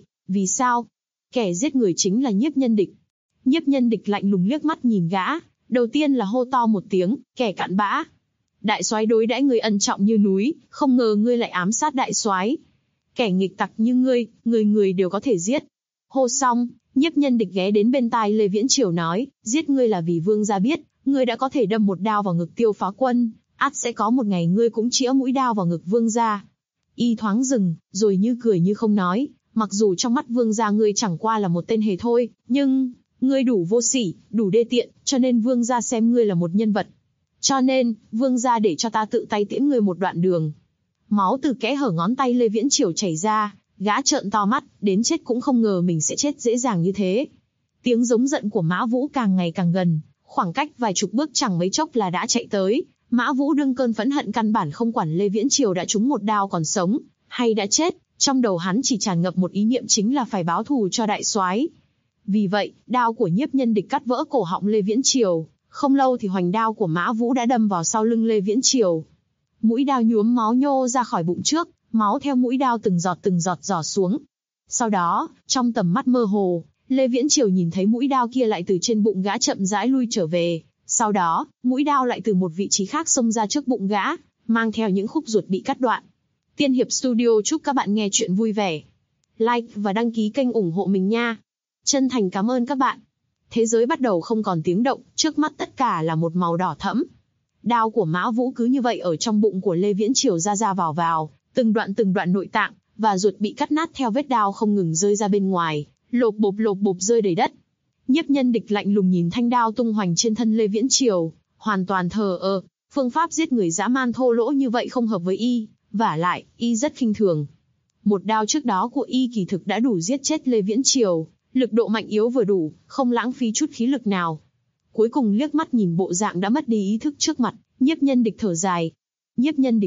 vì sao? Kẻ giết người chính là Nhiếp Nhân Địch. Nhiếp Nhân Địch lạnh lùng liếc mắt nhìn gã, đầu tiên là hô to một tiếng, kẻ cặn bã. Đại soái đối đãi người ân trọng như núi, không ngờ ngươi lại ám sát đại soái. Kẻ nghịch tặc như ngươi, người đều có thể giết. Hô xong, Nhiếp Nhân Địch ghé đến bên tai Lê Viễn Triều nói, giết ngươi là vì vương gia biết, ngươi đã có thể đâm một đao vào ngực Tiêu Phá Quân, ắt sẽ có một ngày ngươi cũng chĩa mũi đao vào ngực vương gia. Y thoáng dừng, rồi như cười như không nói, mặc dù trong mắt vương gia ngươi chẳng qua là một tên hề thôi, nhưng ngươi đủ vô sỉ, đủ đê tiện, cho nên vương gia xem ngươi là một nhân vật. Cho nên, vương gia để cho ta tự tay tiễn ngươi một đoạn đường. Máu từ kẽ hở ngón tay Lê Viễn Triều chảy ra, gã trợn to mắt, đến chết cũng không ngờ mình sẽ chết dễ dàng như thế. Tiếng giống giận của Mã Vũ càng ngày càng gần, khoảng cách vài chục bước chẳng mấy chốc là đã chạy tới. Mã Vũ đương cơn phẫn hận căn bản không quản Lê Viễn Triều đã trúng một đao còn sống, hay đã chết, trong đầu hắn chỉ tràn ngập một ý niệm chính là phải báo thù cho đại soái. Vì vậy, đao của Nhiếp Nhân Địch cắt vỡ cổ họng Lê Viễn Triều, không lâu thì hoành đao của Mã Vũ đã đâm vào sau lưng Lê Viễn Triều. Mũi đao nhuốm máu nhô ra khỏi bụng trước, máu theo mũi đao từng giọt rỏ xuống. Sau đó, trong tầm mắt mơ hồ, Lê Viễn Triều nhìn thấy mũi đao kia lại từ trên bụng gã chậm rãi lui trở về. Sau đó, mũi đao lại từ một vị trí khác xông ra trước bụng gã, mang theo những khúc ruột bị cắt đoạn. Tiên Hiệp Studio chúc các bạn nghe chuyện vui vẻ. Like và đăng ký kênh ủng hộ mình nha. Chân thành cảm ơn các bạn. Thế giới bắt đầu không còn tiếng động, trước mắt tất cả là một màu đỏ thẫm. Đao của Mã Vũ cứ như vậy ở trong bụng của Lê Viễn Triều ra vào, từng đoạn nội tạng, và ruột bị cắt nát theo vết đao không ngừng rơi ra bên ngoài, lộp bộp rơi đầy đất. Nhiếp Nhân Địch lạnh lùng nhìn thanh đao tung hoành trên thân Lê Viễn Triều, hoàn toàn thờ ơ. Phương pháp giết người dã man thô lỗ như vậy không hợp với y, vả lại, y rất khinh thường. Một đao trước đó của y kỳ thực đã đủ giết chết Lê Viễn Triều, lực độ mạnh yếu vừa đủ, không lãng phí chút khí lực nào. Cuối cùng liếc mắt nhìn bộ dạng đã mất đi ý thức trước mặt, Nhiếp Nhân Địch thở dài. Nhiếp Nhân Địch biết,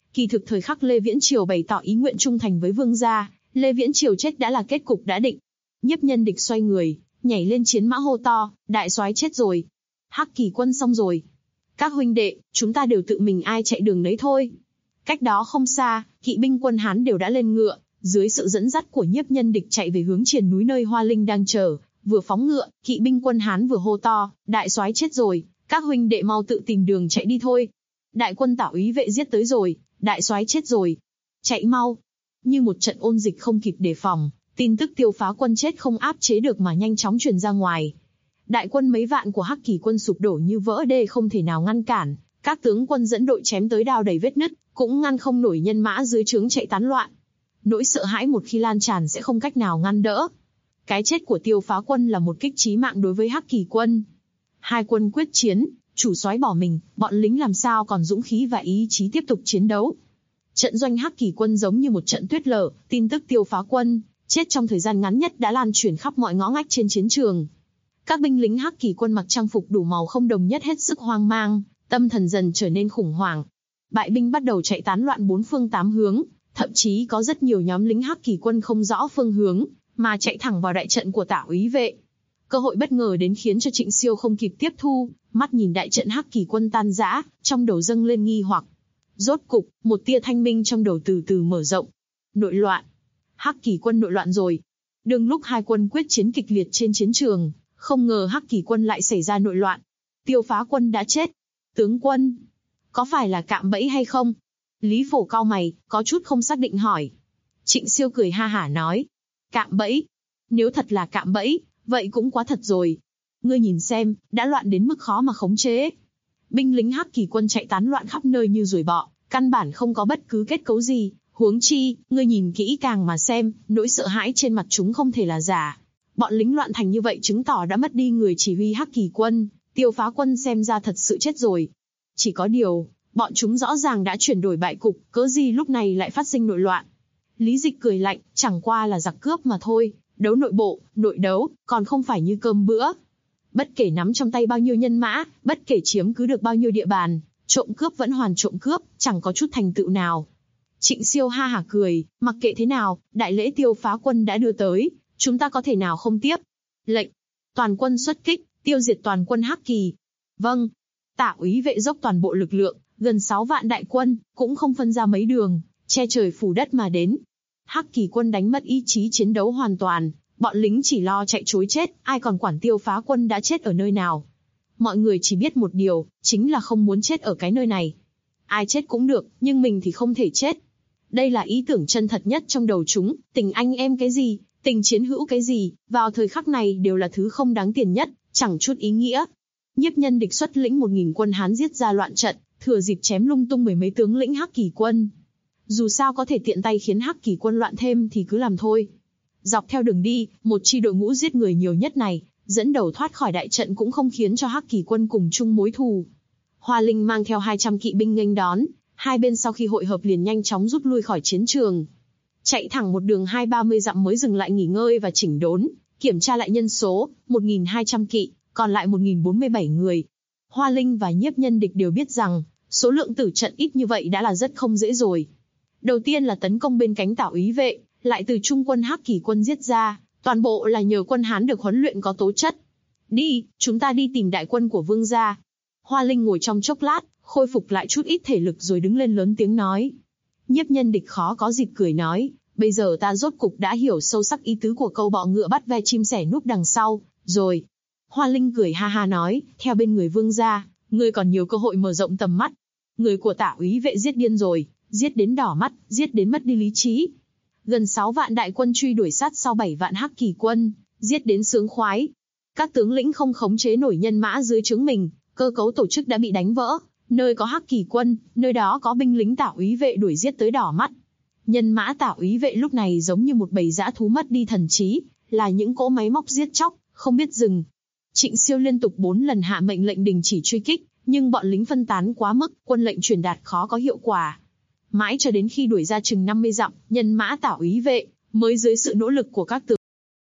Kỳ thực thời khắc Lê Viễn Triều bày tỏ ý nguyện trung thành với vương gia, Lê Viễn Triều chết đã là kết cục đã định. Nhiếp Nhân Địch xoay người, nhảy lên chiến mã hô to, đại soái chết rồi. Hắc Kỳ quân xong rồi. Các huynh đệ, chúng ta đều tự mình ai chạy đường đấy thôi. Cách đó không xa, kỵ binh quân Hán đều đã lên ngựa, dưới sự dẫn dắt của Nhiếp Nhân Địch chạy về hướng triền núi nơi Hoa Linh đang chờ. Vừa phóng ngựa, kỵ binh quân Hán vừa hô to, đại soái chết rồi, các huynh đệ mau tự tìm đường chạy đi thôi. Đại quân Tả úy vệ giết tới rồi, đại soái chết rồi. Chạy mau. Như một trận ôn dịch không kịp đề phòng, tin tức Tiêu Phá quân chết không áp chế được mà nhanh chóng truyền ra ngoài. Đại quân mấy vạn của Hắc Kỳ quân sụp đổ như vỡ đê không thể nào ngăn cản, các tướng quân dẫn đội chém tới đao đầy vết nứt, cũng ngăn không nổi nhân mã dưới trướng chạy tán loạn. Nỗi sợ hãi một khi lan tràn sẽ không cách nào ngăn đỡ. Cái chết của Tiêu Phá quân là một kích chí mạng đối với Hắc Kỳ quân. Hai quân quyết chiến, chủ soái bỏ mình, bọn lính làm sao còn dũng khí và ý chí tiếp tục chiến đấu. Trận doanh Hắc Kỳ quân giống như một trận tuyết lở, tin tức Tiêu Phá quân chết trong thời gian ngắn nhất đã lan truyền khắp mọi ngõ ngách trên chiến trường. Các binh lính Hắc Kỳ quân mặc trang phục đủ màu không đồng nhất hết sức hoang mang, tâm thần dần trở nên khủng hoảng. Bại binh bắt đầu chạy tán loạn bốn phương tám hướng, thậm chí có rất nhiều nhóm lính Hắc Kỳ quân không rõ phương hướng, mà chạy thẳng vào đại trận của Tả úy vệ. Cơ hội bất ngờ đến khiến cho Trịnh Siêu không kịp tiếp thu, mắt nhìn đại trận Hắc Kỳ quân tan rã, trong đầu dâng lên nghi hoặc. Rốt cục, một tia thanh minh trong đầu từ từ mở rộng. Nội loạn. Hắc Kỳ quân nội loạn rồi. Đương lúc hai quân quyết chiến kịch liệt trên chiến trường, không ngờ Hắc Kỳ quân lại xảy ra nội loạn. Tiêu Phá quân đã chết. Tướng quân, có phải là cạm bẫy hay không? Lý Phổ cau mày, có chút không xác định hỏi. Trịnh Siêu cười ha hả nói. Cạm bẫy? Nếu thật là cạm bẫy, vậy cũng quá thật rồi. Ngươi nhìn xem, đã loạn đến mức khó mà khống chế. Binh lính Hắc Kỳ quân chạy tán loạn khắp nơi như ruồi bọ, căn bản không có bất cứ kết cấu gì. Huống chi, ngươi nhìn kỹ càng mà xem, nỗi sợ hãi trên mặt chúng không thể là giả. Bọn lính loạn thành như vậy chứng tỏ đã mất đi người chỉ huy Hắc Kỳ quân, Tiêu Phá quân xem ra thật sự chết rồi. Chỉ có điều, bọn chúng rõ ràng đã chuyển đổi bại cục, cớ gì lúc này lại phát sinh nội loạn. Lý Dịch cười lạnh, chẳng qua là giặc cướp mà thôi, đấu nội bộ, nội đấu, còn không phải như cơm bữa. Bất kể nắm trong tay bao nhiêu nhân mã, bất kể chiếm cứ được bao nhiêu địa bàn, trộm cướp vẫn hoàn trộm cướp, chẳng có chút thành tựu nào. Trịnh Siêu ha hả cười, mặc kệ thế nào, đại lễ Tiêu Phá quân đã đưa tới, chúng ta có thể nào không tiếp. Lệnh, toàn quân xuất kích, tiêu diệt toàn quân Hắc Kỳ. Vâng. Tả úy vệ dốc toàn bộ lực lượng, gần 6 vạn đại quân, cũng không phân ra mấy đường, che trời phủ đất mà đến. Hắc Kỳ quân đánh mất ý chí chiến đấu hoàn toàn, bọn lính chỉ lo chạy trối chết, ai còn quản Tiêu Phá quân đã chết ở nơi nào. Mọi người chỉ biết một điều, chính là không muốn chết ở cái nơi này. Ai chết cũng được, nhưng mình thì không thể chết. Đây là ý tưởng chân thật nhất trong đầu chúng, tình anh em cái gì, tình chiến hữu cái gì, vào thời khắc này đều là thứ không đáng tiền nhất, chẳng chút ý nghĩa. Nhiếp Nhân Địch xuất lĩnh 1000 quân Hán giết ra loạn trận, thừa dịp chém lung tung mười mấy tướng lĩnh Hắc Kỳ quân. Dù sao có thể tiện tay khiến Hắc Kỳ quân loạn thêm thì cứ làm thôi. Dọc theo đường đi, một chi đội ngũ giết người nhiều nhất này, dẫn đầu thoát khỏi đại trận cũng không khiến cho Hắc Kỳ quân cùng chung mối thù. Hoa Linh mang theo 200 kỵ binh nghênh đón, hai bên sau khi hội hợp liền nhanh chóng rút lui khỏi chiến trường. Chạy thẳng một đường 20-30 dặm mới dừng lại nghỉ ngơi và chỉnh đốn, kiểm tra lại nhân số, 1200 kỵ, còn lại 1047 người. Hoa Linh và Nhiếp Nhân Địch đều biết rằng, số lượng tử trận ít như vậy đã là rất không dễ rồi. Đầu tiên là tấn công bên cánh Tả úy vệ, lại từ trung quân Hắc Kỳ quân giết ra, toàn bộ là nhờ quân Hán được huấn luyện có tố chất. Đi, chúng ta đi tìm đại quân của vương gia. Hoa Linh ngồi trong chốc lát, khôi phục lại chút ít thể lực rồi đứng lên lớn tiếng nói. Nhiếp Nhân Địch khó có dịp cười nói, bây giờ ta rốt cục đã hiểu sâu sắc ý tứ của câu bọ ngựa bắt ve chim sẻ núp đằng sau, rồi. Hoa Linh cười ha ha nói, theo bên người vương gia, ngươi còn nhiều cơ hội mở rộng tầm mắt. Người của Tả úy vệ giết điên rồi, giết đến đỏ mắt, giết đến mất đi lý trí. Gần 6 vạn đại quân truy đuổi sát sau 7 vạn Hắc Kỳ quân, giết đến sướng khoái. Các tướng lĩnh không khống chế nổi nhân mã dưới trướng mình, cơ cấu tổ chức đã bị đánh vỡ. Nơi có Hắc Kỳ quân, nơi đó có binh lính Tả úy vệ đuổi giết tới đỏ mắt. Nhân mã Tả úy vệ lúc này giống như một bầy dã thú mất đi thần trí, là những cỗ máy móc giết chóc, không biết dừng. Trịnh Siêu liên tục 4 lần hạ mệnh lệnh đình chỉ truy kích, nhưng bọn lính phân tán quá mức, quân lệnh truyền đạt khó có hiệu quả. Mãi cho đến khi đuổi ra chừng 50 dặm, nhân mã Tả úy vệ mới dưới sự nỗ lực của các tướng.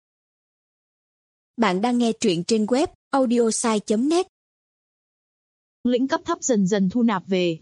Bạn đang nghe truyện trên web audiosai.net. Lĩnh cấp thấp dần dần thu nạp về.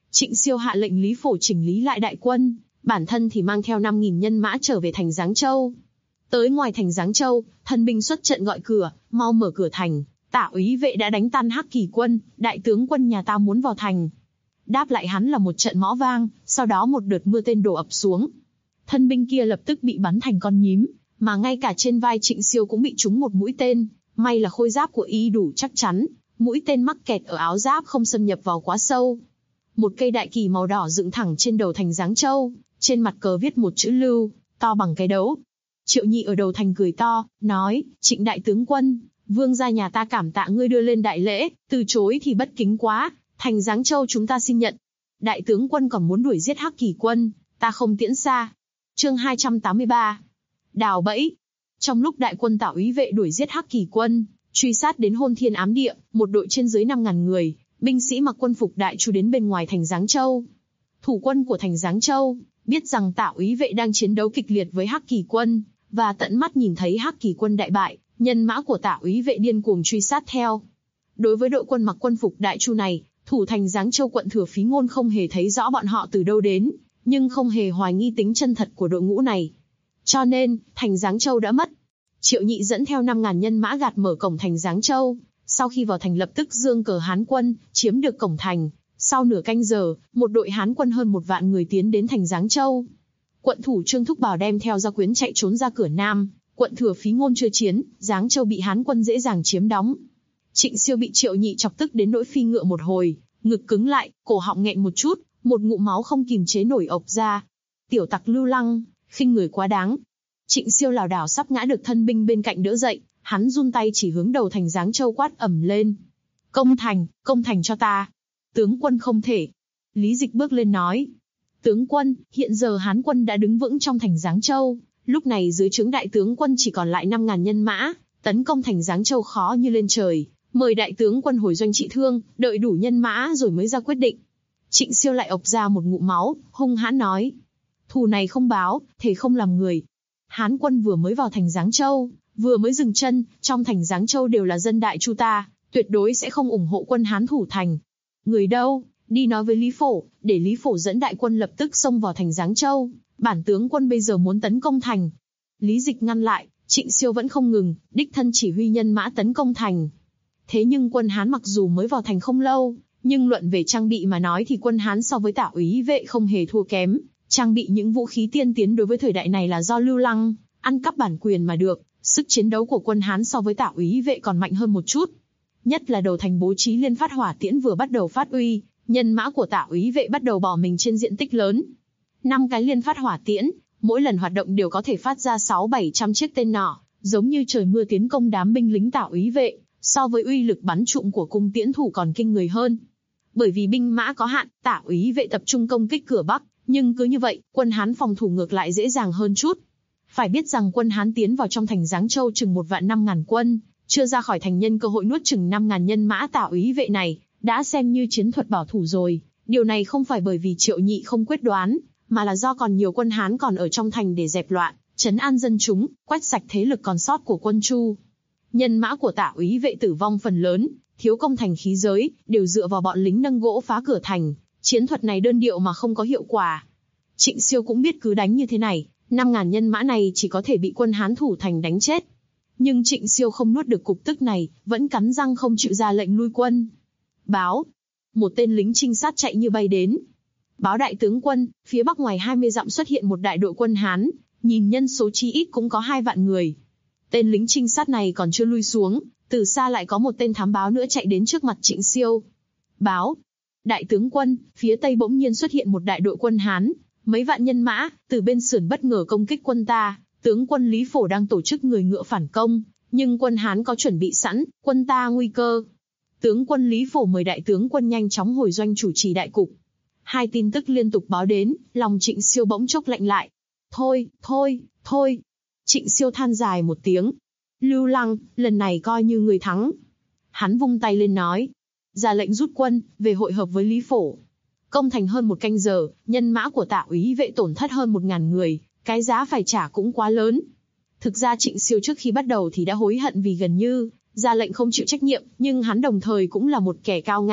Trịnh Siêu hạ lệnh Lý Phổ chỉnh lý lại đại quân, bản thân thì mang theo 5.000 nhân mã trở về thành Giáng Châu. Tới ngoài thành Giáng Châu, thân binh xuất trận gọi cửa, mau mở cửa thành. Tả úy vệ đã đánh tan Hắc Kỳ quân, đại tướng quân nhà ta muốn vào thành. Đáp lại hắn là một trận mõ vang, sau đó một đợt mưa tên đổ ập xuống. Thân binh kia lập tức bị bắn thành con nhím, mà ngay cả trên vai Trịnh Siêu cũng bị trúng một mũi tên. May là khôi giáp của y đủ chắc chắn, mũi tên mắc kẹt ở áo giáp không xâm nhập vào quá sâu. Một cây đại kỳ màu đỏ dựng thẳng trên đầu thành Giáng Châu, trên mặt cờ viết một chữ Lưu, to bằng cái đấu. Triệu Nhị ở đầu thành cười to, nói, Trịnh đại tướng quân, vương gia nhà ta cảm tạ ngươi đưa lên đại lễ, từ chối thì bất kính quá, thành Giáng Châu chúng ta xin nhận. Đại tướng quân còn muốn đuổi giết Hắc Kỳ quân, ta không tiễn xa. Chương 283. Đào bẫy. Trong lúc đại quân Tả úy vệ đuổi giết Hắc Kỳ quân, truy sát đến hôn thiên ám địa, một đội trên dưới 5.000 người, binh sĩ mặc quân phục đại chu đến bên ngoài thành Giáng Châu. Thủ quân của thành Giáng Châu biết rằng Tả úy vệ đang chiến đấu kịch liệt với Hắc Kỳ quân, và tận mắt nhìn thấy Hắc Kỳ quân đại bại, nhân mã của Tả úy vệ điên cuồng truy sát theo. Đối với đội quân mặc quân phục đại chu này, thủ thành Giáng Châu quận Thừa Phí Ngôn không hề thấy rõ bọn họ từ đâu đến, nhưng không hề hoài nghi tính chân thật của đội ngũ này. Cho nên, thành Giáng Châu đã mất. Triệu Nhị dẫn theo 5.000 nhân mã gạt mở cổng thành Giáng Châu, sau khi vào thành lập tức giương cờ Hán quân, chiếm được cổng thành. Sau nửa canh giờ, một đội Hán quân hơn 1 vạn người tiến đến thành Giáng Châu. Quận thủ Trương Thúc Bảo đem theo gia quyến chạy trốn ra cửa Nam, quận Thừa Phí Ngôn chưa chiến, Giáng Châu bị Hán quân dễ dàng chiếm đóng. Trịnh Siêu bị Triệu Nhị chọc tức đến nỗi phi ngựa một hồi, ngực cứng lại, cổ họng nghẹn một chút, một ngụm máu không kìm chế nổi ộc ra. Tiểu tặc Lưu Lăng, khinh người quá đáng. Trịnh Siêu lảo đảo sắp ngã được thân binh bên cạnh đỡ dậy, hắn run tay chỉ hướng đầu thành Giáng Châu quát ầm lên. Công thành cho ta. Tướng quân không thể. Lý Dịch bước lên nói. Tướng quân, hiện giờ Hán quân đã đứng vững trong thành Giáng Châu, lúc này dưới trướng đại tướng quân chỉ còn lại 5.000 nhân mã, tấn công thành Giáng Châu khó như lên trời. Mời đại tướng quân hồi doanh trị thương, đợi đủ nhân mã rồi mới ra quyết định. Trịnh Siêu lại ộc ra một ngụm máu, hung hãn nói. Thù này không báo, thề không làm người. Hán quân vừa mới vào thành Giáng Châu, vừa mới dừng chân, trong thành Giáng Châu đều là dân đại chu ta, tuyệt đối sẽ không ủng hộ quân Hán thủ thành. Người đâu, đi nói với Lý Phổ, để Lý Phổ dẫn đại quân lập tức xông vào thành Giáng Châu, bản tướng quân bây giờ muốn tấn công thành. Lý Dịch ngăn lại, Trịnh Siêu vẫn không ngừng, đích thân chỉ huy nhân mã tấn công thành. Thế nhưng quân Hán mặc dù mới vào thành không lâu, nhưng luận về trang bị mà nói thì quân Hán so với Tả úy vệ không hề thua kém. Trang bị những vũ khí tiên tiến đối với thời đại này là do Lưu Lăng ăn cắp bản quyền mà được. Sức chiến đấu của quân Hán so với Tả úy vệ còn mạnh hơn một chút. Nhất là đầu thành bố trí liên phát hỏa tiễn vừa bắt đầu phát uy, nhân mã của Tả úy vệ bắt đầu bỏ mình trên diện tích lớn. 5 cái liên phát hỏa tiễn, mỗi lần hoạt động đều có thể phát ra 600-700 chiếc tên nỏ, giống như trời mưa tiến công đám binh lính Tả úy vệ, so với uy lực bắn trụm của cung tiễn thủ còn kinh người hơn. Bởi vì binh mã có hạn, Tả úy vệ tập trung công kích cửa Bắc, nhưng cứ như vậy, quân Hán phòng thủ ngược lại dễ dàng hơn chút. Phải biết rằng quân Hán tiến vào trong thành Giáng Châu chừng 1.500.000 quân, chưa ra khỏi thành nhân cơ hội nuốt chừng 5.000 nhân mã Tả úy vệ này, đã xem như chiến thuật bảo thủ rồi. Điều này không phải bởi vì Triệu Nhị không quyết đoán, mà là do còn nhiều quân Hán còn ở trong thành để dẹp loạn, trấn an dân chúng, quét sạch thế lực còn sót của quân Chu. Nhân mã của Tả úy vệ tử vong phần lớn, thiếu công thành khí giới, đều dựa vào bọn lính nâng gỗ phá cửa thành. Chiến thuật này đơn điệu mà không có hiệu quả. Trịnh Siêu cũng biết cứ đánh như thế này, 5.000 nhân mã này chỉ có thể bị quân Hán thủ thành đánh chết. Nhưng Trịnh Siêu không nuốt được cục tức này, vẫn cắn răng không chịu ra lệnh lui quân. Báo. Một tên lính trinh sát chạy như bay đến. Báo đại tướng quân, phía bắc ngoài 20 dặm xuất hiện một đại đội quân Hán, nhìn nhân số chí ít cũng có 2 vạn người. Tên lính trinh sát này còn chưa lui xuống, từ xa lại có một tên thám báo nữa chạy đến trước mặt Trịnh Siêu. Báo. Đại tướng quân, phía tây bỗng nhiên xuất hiện một đại đội quân Hán, mấy vạn nhân mã, từ bên sườn bất ngờ công kích quân ta. Tướng quân Lý Phổ đang tổ chức người ngựa phản công, nhưng quân Hán có chuẩn bị sẵn, quân ta nguy cơ. Tướng quân Lý Phổ mời đại tướng quân nhanh chóng hồi doanh chủ trì đại cục. 2 tin tức liên tục báo đến, lòng Trịnh Siêu bỗng chốc lạnh lại. Thôi. Trịnh Siêu than dài một tiếng. Lưu Lăng, lần này coi như người thắng. Hắn vung tay lên nói. Ra lệnh rút quân, về hội hợp với Lý Phổ. Công thành hơn 1 canh giờ, nhân mã của Tả úy vệ tổn thất hơn 1.000 người, cái giá phải trả cũng quá lớn. Thực ra Trịnh Siêu trước khi bắt đầu thì đã hối hận vì gần như ra lệnh không chịu trách nhiệm, nhưng hắn đồng thời cũng là một kẻ cao ngạo,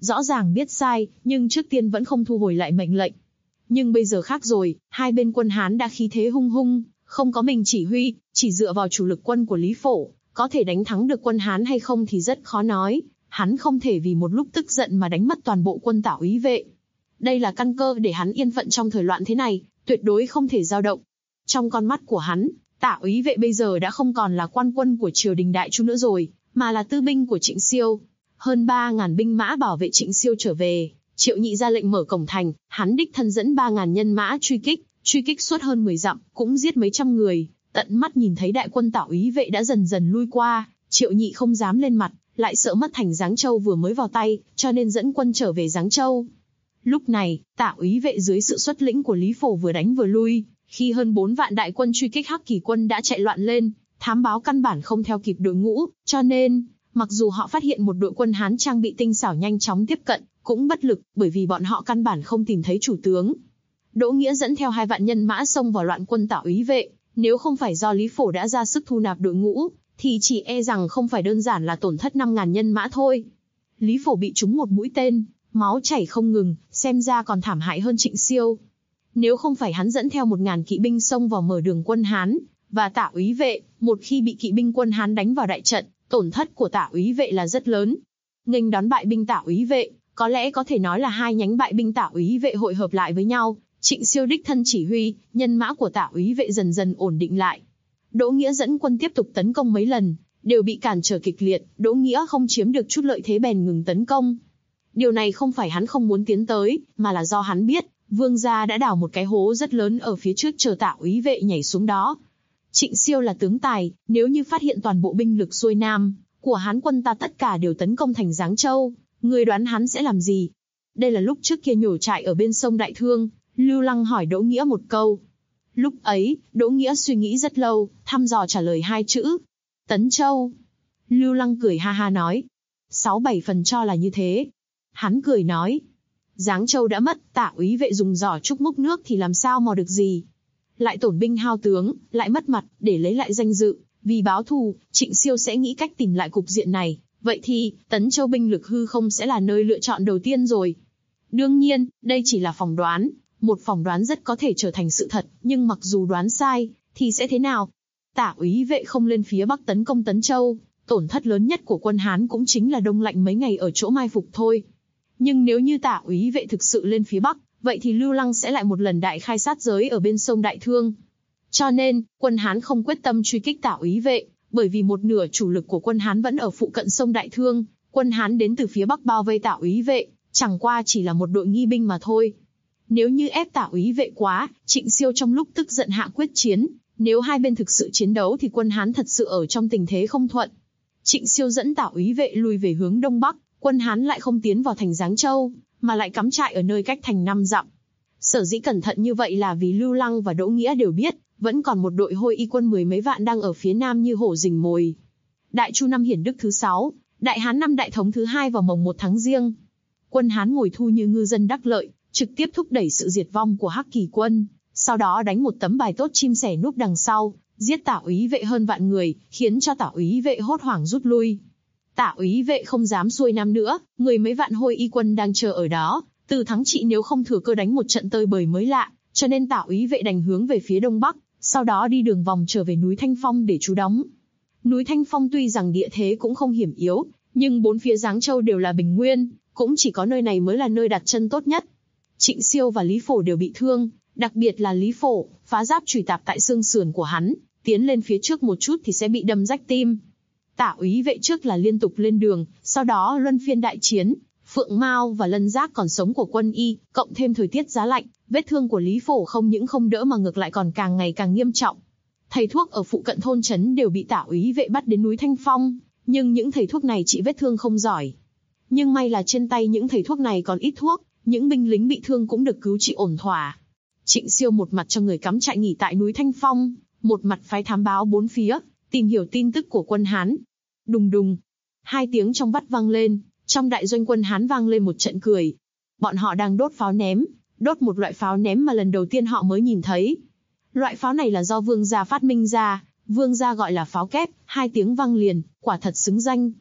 Rõ ràng biết sai, nhưng trước tiên vẫn không thu hồi lại mệnh lệnh. Nhưng bây giờ khác rồi, hai bên quân Hán đã khí thế hung hung, không có mình chỉ huy, chỉ dựa vào chủ lực quân của Lý Phổ, có thể đánh thắng được quân Hán hay không thì rất khó nói. Hắn không thể vì một lúc tức giận mà đánh mất toàn bộ quân Tả Úy Vệ. Đây là căn cơ để hắn yên phận trong thời loạn thế này, tuyệt đối không thể dao động. Trong con mắt của hắn, Tả Úy Vệ bây giờ đã không còn là quan quân của triều đình Đại Chu nữa rồi, mà là tư binh của Trịnh Siêu. Hơn 3.000 binh mã bảo vệ Trịnh Siêu trở về, Triệu Nhị ra lệnh mở cổng thành, hắn đích thân dẫn 3.000 nhân mã truy kích suốt hơn 10 dặm, cũng giết mấy trăm người. Tận mắt nhìn thấy đại quân Tả Úy Vệ đã dần dần lui qua, Triệu Nhị không dám lên mặt, lại sợ mất thành Giáng Châu vừa mới vào tay, cho nên dẫn quân trở về Giáng Châu. Lúc này, Tả Úy Vệ dưới sự xuất lĩnh của Lý Phổ vừa đánh vừa lui, khi hơn 4 vạn đại quân truy kích Hắc Kỳ quân đã chạy loạn lên, thám báo căn bản không theo kịp đội ngũ, cho nên, mặc dù họ phát hiện một đội quân Hán trang bị tinh xảo nhanh chóng tiếp cận, cũng bất lực, bởi vì bọn họ căn bản không tìm thấy chủ tướng. Đỗ Nghĩa dẫn theo 2 vạn nhân mã xông vào loạn quân Tả Úy Vệ, nếu không phải do Lý Phổ đã ra sức thu nạp đội ngũ, thì chỉ e rằng không phải đơn giản là tổn thất 5.000 nhân mã thôi. Lý Phổ bị trúng một mũi tên, máu chảy không ngừng, xem ra còn thảm hại hơn Trịnh Siêu. Nếu không phải hắn dẫn theo 1.000 kỵ binh xông vào mở đường quân Hán và Tả Úy Vệ, một khi bị kỵ binh quân Hán đánh vào đại trận, tổn thất của Tả Úy Vệ là rất lớn. Nghênh đón bại binh Tả Úy Vệ, có lẽ có thể nói là 2 nhánh bại binh Tả Úy Vệ hội hợp lại với nhau. Trịnh Siêu đích thân chỉ huy, nhân mã của Tả Úy Vệ dần dần ổn định lại. Đỗ Nghĩa dẫn quân tiếp tục tấn công mấy lần, đều bị cản trở kịch liệt. Đỗ Nghĩa không chiếm được chút lợi thế bèn ngừng tấn công. Điều này không phải hắn không muốn tiến tới, mà là do hắn biết Vương gia đã đào một cái hố rất lớn ở phía trước chờ Tả Úy Vệ nhảy xuống đó. Trịnh Siêu là tướng tài, nếu như phát hiện toàn bộ binh lực xuôi nam của Hán quân ta tất cả đều tấn công thành Giáng Châu, người đoán hắn sẽ làm gì? Đây là lúc trước kia nhổ trại ở bên sông Đại Thương, Lưu Lăng hỏi Đỗ Nghĩa một câu. Lúc ấy, Đỗ Nghĩa suy nghĩ rất lâu, thăm dò trả lời 2 chữ: Tấn Châu. Lưu Lăng cười ha ha nói: 6-7 phần cho là như thế. Hắn cười nói: Giáng Châu đã mất, Tả Úy Vệ dùng giỏ trúc múc nước thì làm sao mò được gì? Lại tổn binh hao tướng, lại mất mặt, để lấy lại danh dự, vì báo thù, Trịnh Siêu sẽ nghĩ cách tìm lại cục diện này. Vậy thì, Tấn Châu binh lực hư không sẽ là nơi lựa chọn đầu tiên rồi. Đương nhiên, đây chỉ là phỏng đoán, một phỏng đoán rất có thể trở thành sự thật, nhưng mặc dù đoán sai, thì sẽ thế nào? Tả Úy Vệ không lên phía Bắc tấn công Tấn Châu, tổn thất lớn nhất của quân Hán cũng chính là đông lạnh mấy ngày ở chỗ mai phục thôi. Nhưng nếu như Tả Úy Vệ thực sự lên phía Bắc, vậy thì Lưu Lăng sẽ lại một lần đại khai sát giới ở bên sông Đại Thương. Cho nên, quân Hán không quyết tâm truy kích Tả Úy Vệ, bởi vì một nửa chủ lực của quân Hán vẫn ở phụ cận sông Đại Thương, quân Hán đến từ phía Bắc bao vây Tả Úy Vệ, chẳng qua chỉ là một đội nghi binh mà thôi. Nếu như ép Tả Úy Vệ quá, Trịnh Siêu trong lúc tức giận hạ quyết chiến, nếu hai bên thực sự chiến đấu thì quân Hán thật sự ở trong tình thế không thuận. Trịnh Siêu dẫn Tả Úy Vệ lùi về hướng Đông Bắc, quân Hán lại không tiến vào thành Giáng Châu, mà lại cắm trại ở nơi cách thành 5 dặm. Sở dĩ cẩn thận như vậy là vì Lưu Lăng và Đỗ Nghĩa đều biết, vẫn còn một đội Hôi Y quân 10 mấy vạn đang ở phía nam như hổ rình mồi. Đại Chu năm Hiển Đức thứ 6, Đại Hán năm Đại Thống thứ 2 vào mồng 1 tháng Giêng. Quân Hán ngồi thu như ngư dân đắc lợi, trực tiếp thúc đẩy sự diệt vong của Hắc Kỳ quân, sau đó đánh một tấm bài tốt chim sẻ núp đằng sau, giết Tả Úy Vệ hơn vạn người, khiến cho Tả Úy Vệ hốt hoảng rút lui. Tả Úy Vệ không dám xuôi nam nữa, người mấy vạn Hôi Y quân đang chờ ở đó, Từ Thắng Trị nếu không thừa cơ đánh một trận tơi bời mới lạ, cho nên Tả Úy Vệ đành hướng về phía đông bắc, sau đó đi đường vòng trở về núi Thanh Phong để trú đóng. Núi Thanh Phong tuy rằng địa thế cũng không hiểm yếu, nhưng bốn phía Giáng Châu đều là bình nguyên, cũng chỉ có nơi này mới là nơi đặt chân tốt nhất. Trịnh Siêu và Lý Phổ đều bị thương, đặc biệt là Lý Phổ, phá giáp chùy tạp tại xương sườn của hắn, tiến lên phía trước một chút thì sẽ bị đâm rách tim. Tả Úy Vệ trước là liên tục lên đường, sau đó luân phiên đại chiến, Phượng Mao và Lân Giác còn sống của quân Y, cộng thêm thời tiết giá lạnh, vết thương của Lý Phổ không những không đỡ mà ngược lại còn càng ngày càng nghiêm trọng. Thầy thuốc ở phụ cận thôn trấn đều bị Tả Úy Vệ bắt đến núi Thanh Phong, nhưng những thầy thuốc này trị vết thương không giỏi. Nhưng may là trên tay những thầy thuốc này còn ít thuốc, những binh lính bị thương cũng được cứu trị ổn thỏa. Trịnh Siêu một mặt cho người cắm trại nghỉ tại núi Thanh Phong, một mặt phái thám báo bốn phía, tìm hiểu tin tức của quân Hán. Đùng đùng, 2 tiếng trong vắt vang lên, trong đại doanh quân Hán vang lên một trận cười. Bọn họ đang đốt pháo ném, đốt một loại pháo ném mà lần đầu tiên họ mới nhìn thấy. Loại pháo này là do Vương gia phát minh ra, Vương gia gọi là pháo kép, 2 tiếng vang liền, quả thật xứng danh.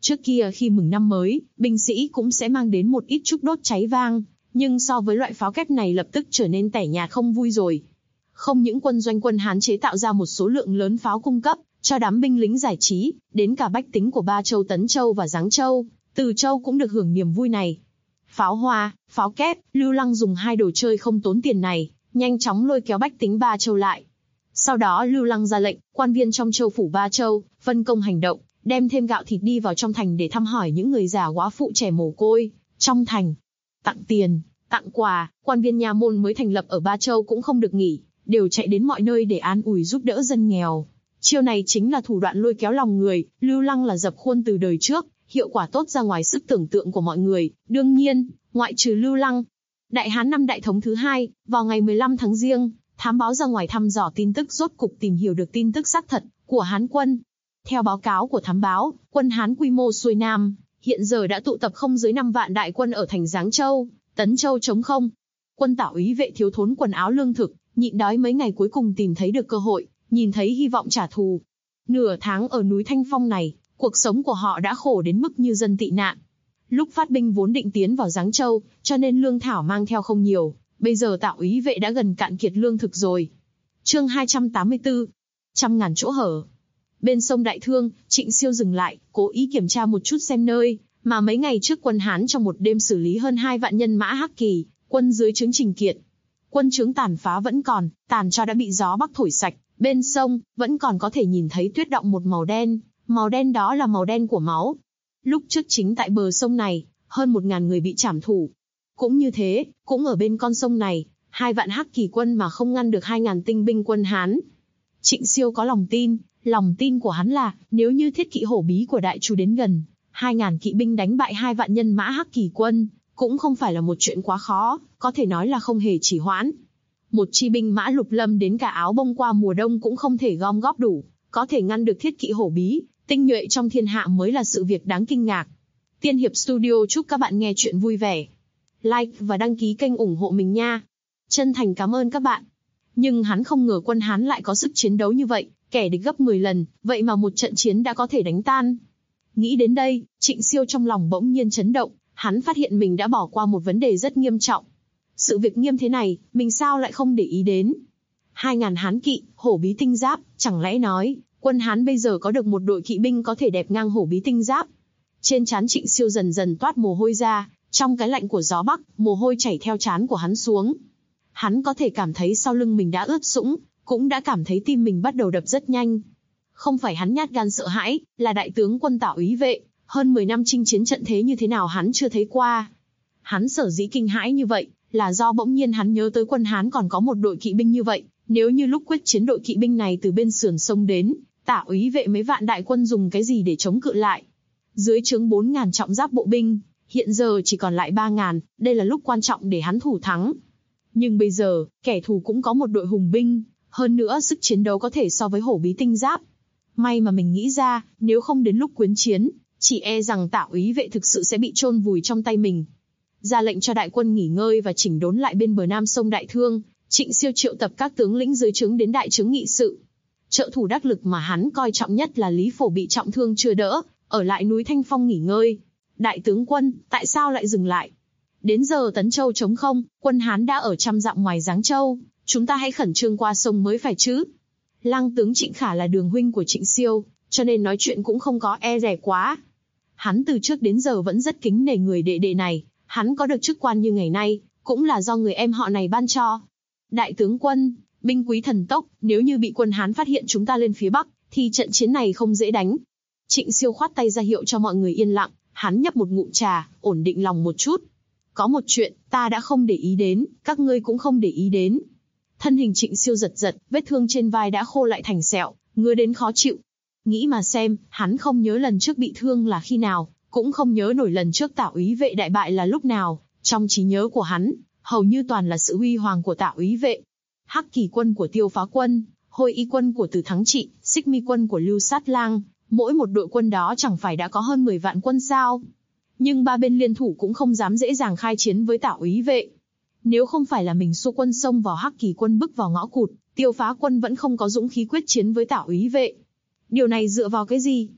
Trước kia khi mừng năm mới, binh sĩ cũng sẽ mang đến một ít chút đốt cháy vang, nhưng so với loại pháo kép này lập tức trở nên tẻ nhạt không vui rồi. Không những quân doanh quân Hán chế tạo ra một số lượng lớn pháo cung cấp cho đám binh lính giải trí, đến cả bách tính của Ba Châu Tấn Châu và Giáng Châu, Từ Châu cũng được hưởng niềm vui này. Pháo hoa, pháo kép, Lưu Lăng dùng hai đồ chơi không tốn tiền này, nhanh chóng lôi kéo bách tính Ba Châu lại. Sau đó Lưu Lăng ra lệnh, quan viên trong châu phủ Ba Châu, phân công hành động, đem thêm gạo thịt đi vào trong thành để thăm hỏi những người già góa phụ trẻ mồ côi, trong thành. Tặng tiền, tặng quà, quan viên nha môn mới thành lập ở Ba Châu cũng không được nghỉ, đều chạy đến mọi nơi để an ủi giúp đỡ dân nghèo. Chiêu này chính là thủ đoạn lôi kéo lòng người, Lưu Lăng là dập khuôn từ đời trước, hiệu quả tốt ra ngoài sức tưởng tượng của mọi người, đương nhiên, ngoại trừ Lưu Lăng. Đại Hán năm Đại Thống thứ hai, vào ngày 15 tháng Giêng, thám báo ra ngoài thăm dò tin tức rốt cục tìm hiểu được tin tức xác thật của Hán quân. Theo báo cáo của thám báo, quân Hán quy mô xuôi Nam, hiện giờ đã tụ tập không dưới 5 vạn đại quân ở thành Giáng Châu, Tấn Châu trống không. Quân Tảo Úy Vệ thiếu thốn quần áo lương thực, nhịn đói mấy ngày cuối cùng tìm thấy được cơ hội, nhìn thấy hy vọng trả thù. Nửa tháng ở núi Thanh Phong này, cuộc sống của họ đã khổ đến mức như dân tị nạn. Lúc phát binh vốn định tiến vào Giáng Châu, cho nên lương thảo mang theo không nhiều, bây giờ Tảo Úy Vệ đã gần cạn kiệt lương thực rồi. Chương 284, trăm ngàn chỗ hở. Bên sông Đại Thương, Trịnh Siêu dừng lại, cố ý kiểm tra một chút xem nơi mà mấy ngày trước quân Hán trong một đêm xử lý hơn 2 vạn nhân mã Hắc Kỳ, quân dưới trướng Trình Kiệt. Quân trướng tàn phá vẫn còn, tàn cho đã bị gió bắc thổi sạch, bên sông vẫn còn có thể nhìn thấy tuyết đọng một màu đen đó là màu đen của máu. Lúc trước chính tại bờ sông này, hơn 1000 người bị trảm thủ. Cũng như thế, cũng ở bên con sông này, 2 vạn Hắc Kỳ quân mà không ngăn được 2000 tinh binh quân Hán. Trịnh Siêu có lòng tin của hắn là, nếu như thiết kỵ hổ bí của đại chu đến gần, 2000 kỵ binh đánh bại 2 vạn nhân mã Hắc Kỳ quân, cũng không phải là một chuyện quá khó, có thể nói là không hề trì hoãn. Một chi binh mã lục lâm đến cả áo bông qua mùa đông cũng không thể gom góp đủ, có thể ngăn được thiết kỵ hổ bí, tinh nhuệ trong thiên hạ mới là sự việc đáng kinh ngạc. Tiên Hiệp Studio chúc các bạn nghe chuyện vui vẻ. Like và đăng ký kênh ủng hộ mình nha. Chân thành cảm ơn các bạn. Nhưng hắn không ngờ quân Hán lại có sức chiến đấu như vậy, kẻ địch gấp 10 lần, vậy mà một trận chiến đã có thể đánh tan. Nghĩ đến đây, Trịnh Siêu trong lòng bỗng nhiên chấn động, hắn phát hiện mình đã bỏ qua một vấn đề rất nghiêm trọng. Sự việc nghiêm thế này, mình sao lại không để ý đến? 2000 Hán kỵ, hổ bí tinh giáp, chẳng lẽ nói, quân Hán bây giờ có được một đội kỵ binh có thể đẹp ngang hổ bí tinh giáp? Trên trán Trịnh Siêu dần dần toát mồ hôi ra, trong cái lạnh của gió bắc, mồ hôi chảy theo trán của hắn xuống. Hắn có thể cảm thấy sau lưng mình đã ướt sũng, cũng đã cảm thấy tim mình bắt đầu đập rất nhanh. Không phải hắn nhát gan sợ hãi, là đại tướng quân Tảo Úy Vệ, hơn 10 năm chinh chiến trận thế như thế nào hắn chưa thấy qua. Hắn sở dĩ kinh hãi như vậy, là do bỗng nhiên hắn nhớ tới quân Hán còn có một đội kỵ binh như vậy, nếu như lúc quyết chiến đội kỵ binh này từ bên sườn sông đến, Tảo Úy Vệ mấy vạn đại quân dùng cái gì để chống cự lại? Dưới trướng 4000 trọng giáp bộ binh, hiện giờ chỉ còn lại 3000, đây là lúc quan trọng để hắn thủ thắng. Nhưng bây giờ, kẻ thù cũng có một đội hùng binh, hơn nữa sức chiến đấu có thể so với hổ bí tinh giáp. May mà mình nghĩ ra, nếu không đến lúc quyến chiến, chỉ e rằng Tảo Úy Vệ thực sự sẽ bị chôn vùi trong tay mình. Ra lệnh cho đại quân nghỉ ngơi và chỉnh đốn lại bên bờ nam sông Đại Thương, Trịnh Siêu triệu tập các tướng lĩnh dưới trướng đến đại trướng nghị sự. Trợ thủ đắc lực mà hắn coi trọng nhất là Lý Phổ bị trọng thương chưa đỡ, ở lại núi Thanh Phong nghỉ ngơi. Đại tướng quân, tại sao lại dừng lại? Đến giờ Tấn Châu trống không, quân Hán đã ở 100 dặm ngoài Giáng Châu, chúng ta hãy khẩn trương qua sông mới phải chứ. Lăng tướng Trịnh Khả là đường huynh của Trịnh Siêu, cho nên nói chuyện cũng không có e dè quá. Hắn từ trước đến giờ vẫn rất kính nể người đệ đệ này, hắn có được chức quan như ngày nay, cũng là do người em họ này ban cho. Đại tướng quân, binh quý thần tốc, nếu như bị quân Hán phát hiện chúng ta lên phía Bắc, thì trận chiến này không dễ đánh. Trịnh Siêu khoát tay ra hiệu cho mọi người yên lặng, hắn nhấp một ngụm trà, ổn định lòng một chút. Có một chuyện, ta đã không để ý đến, các ngươi cũng không để ý đến. Thân hình Trịnh Siêu giật giật, vết thương trên vai đã khô lại thành sẹo, ngứa đến khó chịu. Nghĩ mà xem, hắn không nhớ lần trước bị thương là khi nào, cũng không nhớ nổi lần trước Tảo Úy Vệ đại bại là lúc nào. Trong trí nhớ của hắn, hầu như toàn là sự huy hoàng của Tảo Úy Vệ. Hắc Kỳ quân của Tiêu Phá quân, Hôi Y quân của Từ Thắng Trị, Xích Mi quân của Lưu Sát Lang, mỗi một đội quân đó chẳng phải đã có hơn 10 vạn quân sao? Nhưng ba bên liên thủ cũng không dám dễ dàng khai chiến với Tảo Úy Vệ. Nếu không phải là mình xua quân xông vào Hắc Kỳ quân bức vào ngõ cụt, Tiêu Phá quân vẫn không có dũng khí quyết chiến với Tảo Úy Vệ. Điều này dựa vào cái gì?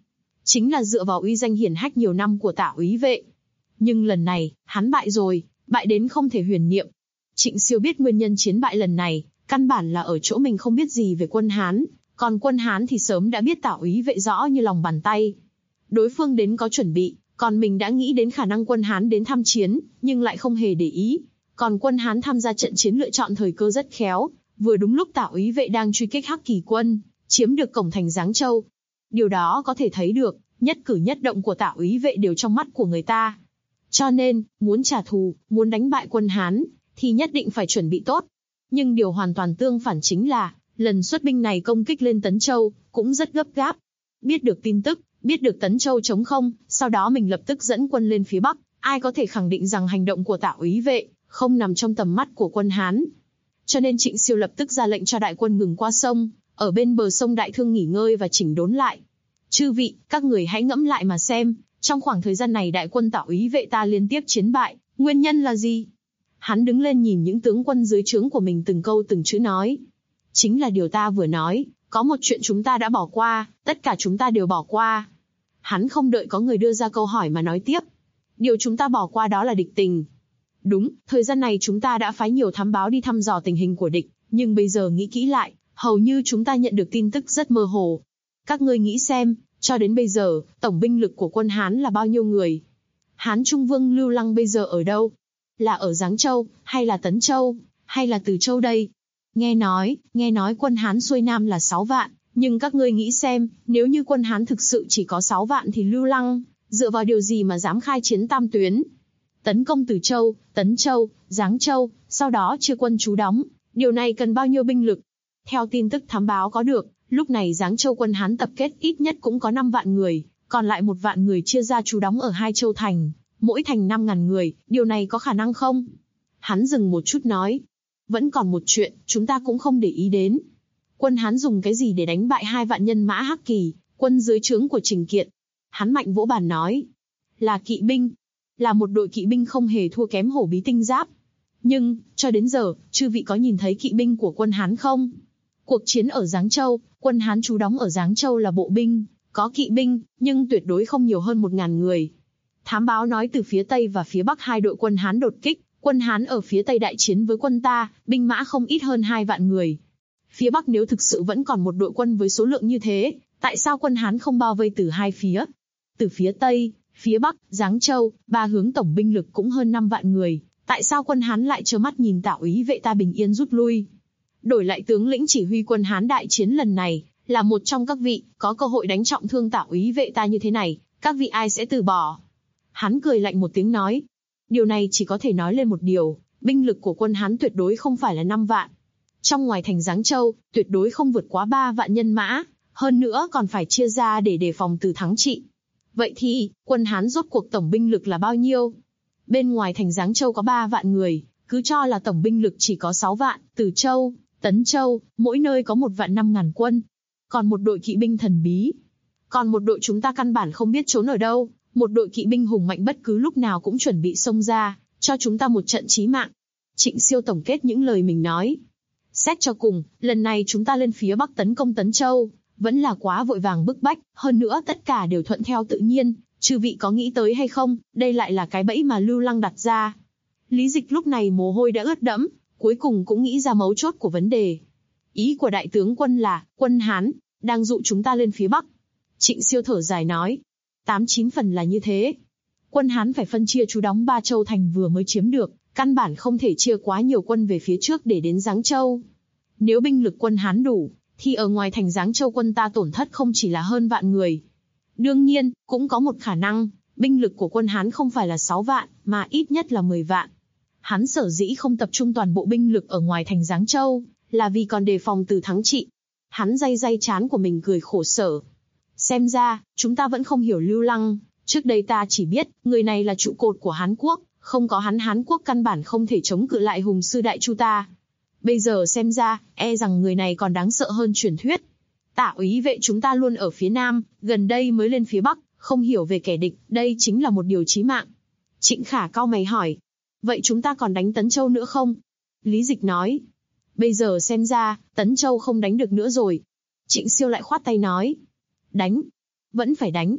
chính là dựa vào uy danh hiển hách nhiều năm của Tả Úy Vệ. Nhưng lần này, hắn bại rồi, bại đến không thể huyền niệm. Trịnh Siêu biết nguyên nhân chiến bại lần này, căn bản là ở chỗ mình không biết gì về quân Hán, còn quân Hán thì sớm đã biết Tả Úy Vệ rõ như lòng bàn tay. Đối phương đến có chuẩn bị, còn mình đã nghĩ đến khả năng quân Hán đến tham chiến, nhưng lại không hề để ý. Còn quân Hán tham gia trận chiến lựa chọn thời cơ rất khéo, vừa đúng lúc Tả Úy Vệ đang truy kích Hắc Kỳ quân, chiếm được cổng thành Giáng Châu. Điều đó có thể thấy được, nhất cử nhất động của Tả Úy Vệ đều trong mắt của người ta. Cho nên, muốn trả thù, muốn đánh bại quân Hán, thì nhất định phải chuẩn bị tốt. Nhưng điều hoàn toàn tương phản chính là, lần xuất binh này công kích lên Tấn Châu, cũng rất gấp gáp. Biết được tin tức, biết được Tấn Châu trống không, sau đó mình lập tức dẫn quân lên phía Bắc, ai có thể khẳng định rằng hành động của Tả Úy Vệ không nằm trong tầm mắt của quân Hán. Cho nên Trịnh Siêu lập tức ra lệnh cho đại quân ngừng qua sông, ở bên bờ sông Đại Thương nghỉ ngơi và chỉnh đốn lại. Chư vị, các người hãy ngẫm lại mà xem, trong khoảng thời gian này đại quân Tả Úy Vệ ta liên tiếp chiến bại, nguyên nhân là gì? Hắn đứng lên nhìn những tướng quân dưới trướng của mình từng câu từng chữ nói. Chính là điều ta vừa nói, có một chuyện chúng ta đã bỏ qua, tất cả chúng ta đều bỏ qua. Hắn không đợi có người đưa ra câu hỏi mà nói tiếp. Điều chúng ta bỏ qua đó là địch tình. Đúng, thời gian này chúng ta đã phái nhiều thám báo đi thăm dò tình hình của địch, nhưng bây giờ nghĩ kỹ lại, hầu như chúng ta nhận được tin tức rất mơ hồ. Các ngươi nghĩ xem, cho đến bây giờ, tổng binh lực của quân Hán là bao nhiêu người? Hán Trung Vương Lưu Lăng bây giờ ở đâu? Là ở Giáng Châu, hay là Tấn Châu, hay là Từ Châu đây? Nghe nói quân Hán xuôi Nam là 6 vạn, nhưng các ngươi nghĩ xem, nếu như quân Hán thực sự chỉ có 6 vạn thì Lưu Lăng, dựa vào điều gì mà dám khai chiến tam tuyến? Tấn công Từ Châu, Tấn Châu, Giáng Châu, sau đó chia quân trú đóng, điều này cần bao nhiêu binh lực? Theo tin tức thám báo có được, lúc này Giáng Châu quân Hán tập kết ít nhất cũng có 5 vạn người, còn lại 1 vạn người chia ra trú đóng ở 2 châu thành, mỗi thành 5.000 người, điều này có khả năng không? Hắn dừng một chút nói. Vẫn còn một chuyện, chúng ta cũng không để ý đến. Quân Hán dùng cái gì để đánh bại 2 vạn nhân mã Hắc Kỳ, quân dưới trướng của Trình Kiện? Hắn mạnh vỗ bàn nói. Là kỵ binh. Là một đội kỵ binh không hề thua kém Hổ Bí Tinh Giáp. Nhưng, cho đến giờ, chư vị có nhìn thấy kỵ binh của quân Hán không? Cuộc chiến ở Giáng Châu, quân Hán trú đóng ở Giáng Châu là bộ binh, có kỵ binh, nhưng tuyệt đối không nhiều hơn 1.000 người. Thám báo nói từ phía Tây và phía Bắc hai đội quân Hán đột kích, quân Hán ở phía Tây đại chiến với quân ta, binh mã không ít hơn 2 vạn người. Phía Bắc nếu thực sự vẫn còn một đội quân với số lượng như thế, tại sao quân Hán không bao vây từ hai phía? Từ phía Tây, phía Bắc, Giáng Châu, 3 hướng tổng binh lực cũng hơn 5 vạn người, tại sao quân Hán lại trơ mắt nhìn Tả Úy Vệ ta bình yên rút lui? Đổi lại tướng lĩnh chỉ huy quân Hán đại chiến lần này, là một trong các vị, có cơ hội đánh trọng thương Tả Úy Vệ ta như thế này, các vị ai sẽ từ bỏ? Hắn cười lạnh một tiếng nói. Điều này chỉ có thể nói lên một điều, binh lực của quân Hán tuyệt đối không phải là 5 vạn. Trong ngoài thành Giáng Châu, tuyệt đối không vượt quá 3 vạn nhân mã, hơn nữa còn phải chia ra để đề phòng từ thắng trị. Vậy thì, quân Hán rốt cuộc tổng binh lực là bao nhiêu? Bên ngoài thành Giáng Châu có 3 vạn người, cứ cho là tổng binh lực chỉ có 6 vạn, Từ Châu, Tấn Châu, mỗi nơi có 1 vạn 5.000 quân. Còn một đội kỵ binh thần bí. Còn một đội chúng ta căn bản không biết trốn ở đâu, một đội kỵ binh hùng mạnh bất cứ lúc nào cũng chuẩn bị xông ra, cho chúng ta một trận chí mạng. Trịnh Siêu tổng kết những lời mình nói. Xét cho cùng, lần này chúng ta lên phía Bắc tấn công Tấn Châu, vẫn là quá vội vàng bức bách, hơn nữa tất cả đều thuận theo tự nhiên, chư vị có nghĩ tới hay không, đây lại là cái bẫy mà Lưu Lăng đặt ra. Lý Dịch lúc này mồ hôi đã ướt đẫm, cuối cùng cũng nghĩ ra mấu chốt của vấn đề. Ý của đại tướng quân là, quân Hán, đang dụ chúng ta lên phía Bắc. Trịnh Siêu thở dài nói, 8-9 phần là như thế. Quân Hán phải phân chia trú đóng 3 châu thành vừa mới chiếm được, căn bản không thể chia quá nhiều quân về phía trước để đến Giáng Châu. Nếu binh lực quân Hán đủ, thì ở ngoài thành Giáng Châu quân ta tổn thất không chỉ là hơn vạn người. Đương nhiên, cũng có một khả năng, binh lực của quân Hán không phải là 6 vạn, mà ít nhất là 10 vạn. Hắn sở dĩ không tập trung toàn bộ binh lực ở ngoài thành Giáng Châu, là vì còn đề phòng từ thắng trị. Hắn day trán của mình cười khổ sở. Xem ra, chúng ta vẫn không hiểu Lưu Lăng, trước đây ta chỉ biết, người này là trụ cột của Hán Quốc, không có hắn Hán Quốc căn bản không thể chống cự lại hùng sư đại chu ta. Bây giờ xem ra, e rằng người này còn đáng sợ hơn truyền thuyết. Tả Úy Vệ chúng ta luôn ở phía Nam, gần đây mới lên phía Bắc, không hiểu về kẻ địch, đây chính là một điều chí mạng. Trịnh Khả cau mày hỏi, vậy chúng ta còn đánh Tấn Châu nữa không? Lý Dịch nói, bây giờ xem ra, Tấn Châu không đánh được nữa rồi. Trịnh Siêu lại khoát tay nói, đánh, vẫn phải đánh.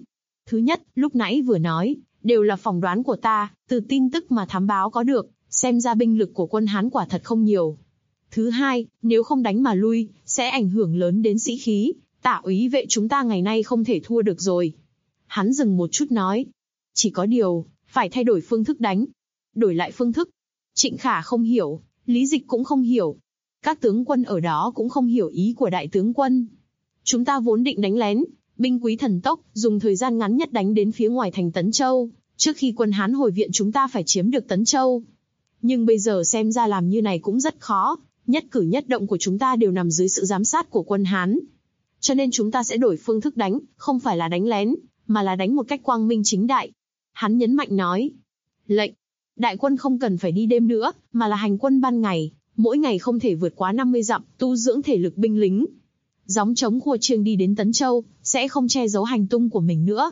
Thứ nhất, lúc nãy vừa nói, đều là phỏng đoán của ta, từ tin tức mà thám báo có được, xem ra binh lực của quân Hán quả thật không nhiều. Thứ hai, nếu không đánh mà lui, sẽ ảnh hưởng lớn đến sĩ khí, Tạ úy vệ chúng ta ngày nay không thể thua được rồi. Hắn dừng một chút nói, chỉ có điều, phải thay đổi phương thức đánh. Đổi lại phương thức. Trịnh Khả không hiểu, Lý Dịch cũng không hiểu. Các tướng quân ở đó cũng không hiểu ý của đại tướng quân. Chúng ta vốn định đánh lén, binh quý thần tốc, dùng thời gian ngắn nhất đánh đến phía ngoài thành Tấn Châu, trước khi quân Hán hồi viện chúng ta phải chiếm được Tấn Châu. Nhưng bây giờ xem ra làm như này cũng rất khó, nhất cử nhất động của chúng ta đều nằm dưới sự giám sát của quân Hán. Cho nên chúng ta sẽ đổi phương thức đánh, không phải là đánh lén, mà là đánh một cách quang minh chính đại. Hắn nhấn mạnh nói, lệnh, đại quân không cần phải đi đêm nữa, mà là hành quân ban ngày, mỗi ngày không thể vượt quá 50 dặm, tu dưỡng thể lực binh lính. Gióng trống khua chiêng đi đến Tấn Châu, sẽ không che giấu hành tung của mình nữa.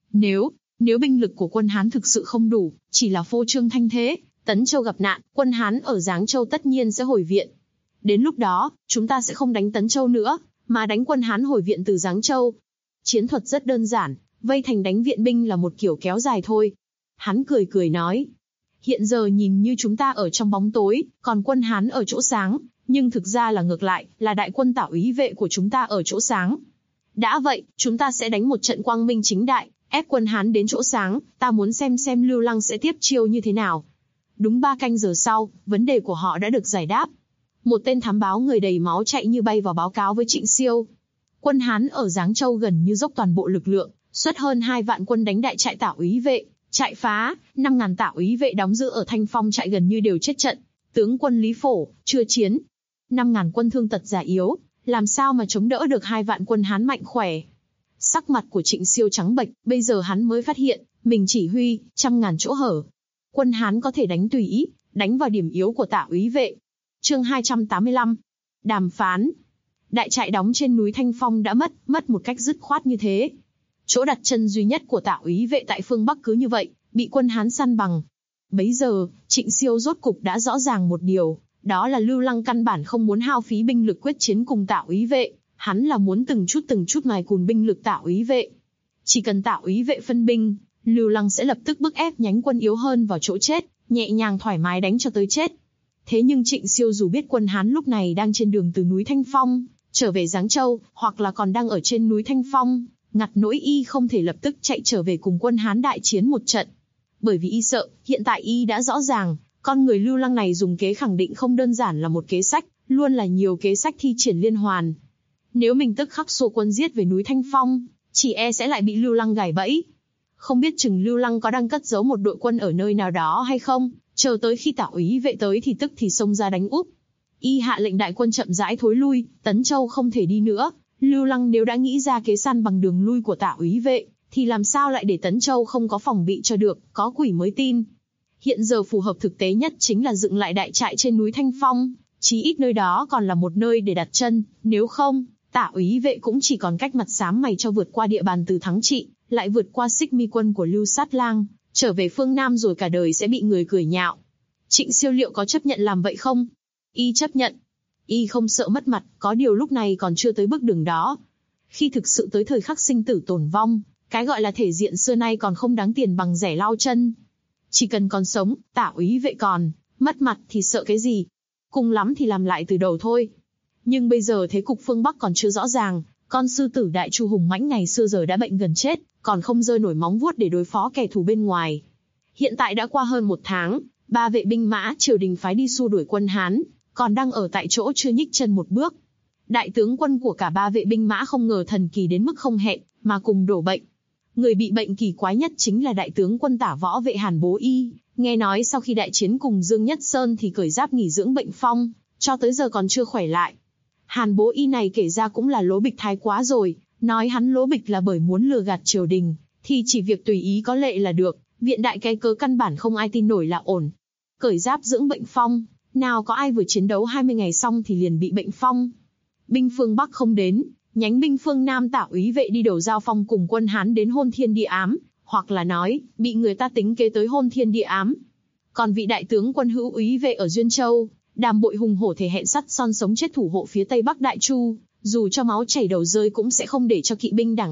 Nếu binh lực của quân Hán thực sự không đủ, chỉ là phô trương thanh thế, Tấn Châu gặp nạn, quân Hán ở Giáng Châu tất nhiên sẽ hồi viện. Đến lúc đó, chúng ta sẽ không đánh Tấn Châu nữa, mà đánh quân Hán hồi viện từ Giáng Châu. Chiến thuật rất đơn giản, vây thành đánh viện binh là một kiểu kéo dài thôi. Hắn cười cười nói, hiện giờ nhìn như chúng ta ở trong bóng tối, còn quân Hán ở chỗ sáng, nhưng thực ra là ngược lại, là đại quân Tạ úy vệ của chúng ta ở chỗ sáng. Đã vậy, chúng ta sẽ đánh một trận quang minh chính đại, ép quân Hán đến chỗ sáng, ta muốn xem Lưu Lăng sẽ tiếp chiêu như thế nào. Đúng 3 canh giờ sau, vấn đề của họ đã được giải đáp. Một tên thám báo người đầy máu chạy như bay vào báo cáo với Trịnh Siêu. Quân Hán ở Giáng Châu gần như dốc toàn bộ lực lượng, xuất hơn 2 vạn quân đánh đại trại Tạ úy vệ, trại phá, 5.000 Tạ úy vệ đóng giữ ở Thanh Phong trại gần như đều chết trận. Tướng quân Lý Phổ, chưa chiến. 5.000 quân thương tật già yếu, làm sao mà chống đỡ được 2 vạn quân Hán mạnh khỏe. Sắc mặt của Trịnh Siêu trắng bệch, bây giờ hắn mới phát hiện, mình chỉ huy, 100.000 chỗ hở. Quân Hán có thể đánh tùy ý, đánh vào điểm yếu của Tạ úy vệ. Chương 285. Đàm phán. Đại trại đóng trên núi Thanh Phong đã mất một cách dứt khoát như thế. Chỗ đặt chân duy nhất của Tạ úy vệ tại phương Bắc cứ như vậy, bị quân Hán săn bằng. Bấy giờ, Trịnh Siêu rốt cục đã rõ ràng một điều, đó là Lưu Lăng căn bản không muốn hao phí binh lực quyết chiến cùng Tạ úy vệ, hắn là muốn từng chút mài cùn binh lực Tạ úy vệ. Chỉ cần Tạ úy vệ phân binh, Lưu Lăng sẽ lập tức bức ép nhánh quân yếu hơn vào chỗ chết, nhẹ nhàng thoải mái đánh cho tới chết. Thế nhưng Trịnh Siêu dù biết quân Hán lúc này đang trên đường từ núi Thanh Phong trở về Giáng Châu, hoặc là còn đang ở trên núi Thanh Phong, ngặt nỗi y không thể lập tức chạy trở về cùng quân Hán đại chiến một trận. Bởi vì y sợ, hiện tại y đã rõ ràng, con người Lưu Lăng này dùng kế khẳng định không đơn giản là một kế sách, luôn là nhiều kế sách thi triển liên hoàn. Nếu mình tức khắc xua quân giết về núi Thanh Phong, chỉ e sẽ lại bị Lưu Lăng gài bẫy. Không biết chừng Lưu Lăng có đang cất giấu một đội quân ở nơi nào đó hay không, chờ tới khi Tạ úy vệ tới thì tức thì xông ra đánh úp. Y hạ lệnh đại quân chậm rãi thối lui, Tấn Châu không thể đi nữa. Lưu Lăng nếu đã nghĩ ra kế săn bằng đường lui của Tạ úy vệ, thì làm sao lại để Tấn Châu không có phòng bị cho được, có quỷ mới tin. Hiện giờ phù hợp thực tế nhất chính là dựng lại đại trại trên núi Thanh Phong, chí ít nơi đó còn là một nơi để đặt chân, nếu không, Tạ úy vệ cũng chỉ còn cách mặt xám mày cho vượt qua địa bàn từ Thắng Trị, lại vượt qua Xích Mi quân của Lưu Sát Lang, trở về phương Nam rồi cả đời sẽ bị người cười nhạo. Trịnh Siêu liệu có chấp nhận làm vậy không? Y chấp nhận. Y không sợ mất mặt, có điều lúc này còn chưa tới bước đường đó. Khi thực sự tới thời khắc sinh tử tồn vong, cái gọi là thể diện xưa nay còn không đáng tiền bằng rẻ lau chân. Chỉ cần còn sống, Tạ úy vệ còn, mất mặt thì sợ cái gì? Cùng lắm thì làm lại từ đầu thôi. Nhưng bây giờ thế cục phương Bắc còn chưa rõ ràng, con sư tử Đại Chu hùng mãnh ngày xưa giờ đã bệnh gần chết, còn không giơ nổi móng vuốt để đối phó kẻ thù bên ngoài. Hiện tại đã qua hơn 1 tháng, 3 vệ binh mã triều đình phái đi xua đuổi quân Hán, còn đang ở tại chỗ chưa nhích chân một bước. Đại tướng quân của cả 3 vệ binh mã không ngờ thần kỳ đến mức không hẹn, mà cùng đổ bệnh. Người bị bệnh kỳ quái nhất chính là đại tướng quân Tả võ vệ Hàn Bố Y, nghe nói sau khi đại chiến cùng Dương Nhất Sơn thì cởi giáp nghỉ dưỡng bệnh phong, cho tới giờ còn chưa khỏe lại. Hàn Bố Y này kể ra cũng là lố bịch thái quá rồi, nói hắn lố bịch là bởi muốn lừa gạt triều đình, thì chỉ việc tùy ý có lệ là được, viện đại cái cớ căn bản không ai tin nổi là ổn. Cởi giáp dưỡng bệnh phong, nào có ai vừa chiến đấu 20 ngày xong thì liền bị bệnh phong. Binh phương Bắc không đến, nhánh binh phương Nam Tạ úy vệ đi đầu giao phong cùng quân Hán đến Hôn Thiên Địa Ám, hoặc là nói, bị người ta tính kế tới Hôn Thiên Địa Ám. Còn vị đại tướng quân Hữu úy vệ ở Duyên Châu, Đàm Bội hùng hổ thể hẹn sắt son sống chết thủ hộ phía Tây Bắc Đại Chu, dù cho máu chảy đầu rơi cũng sẽ không để cho kỵ binh đảng hạng,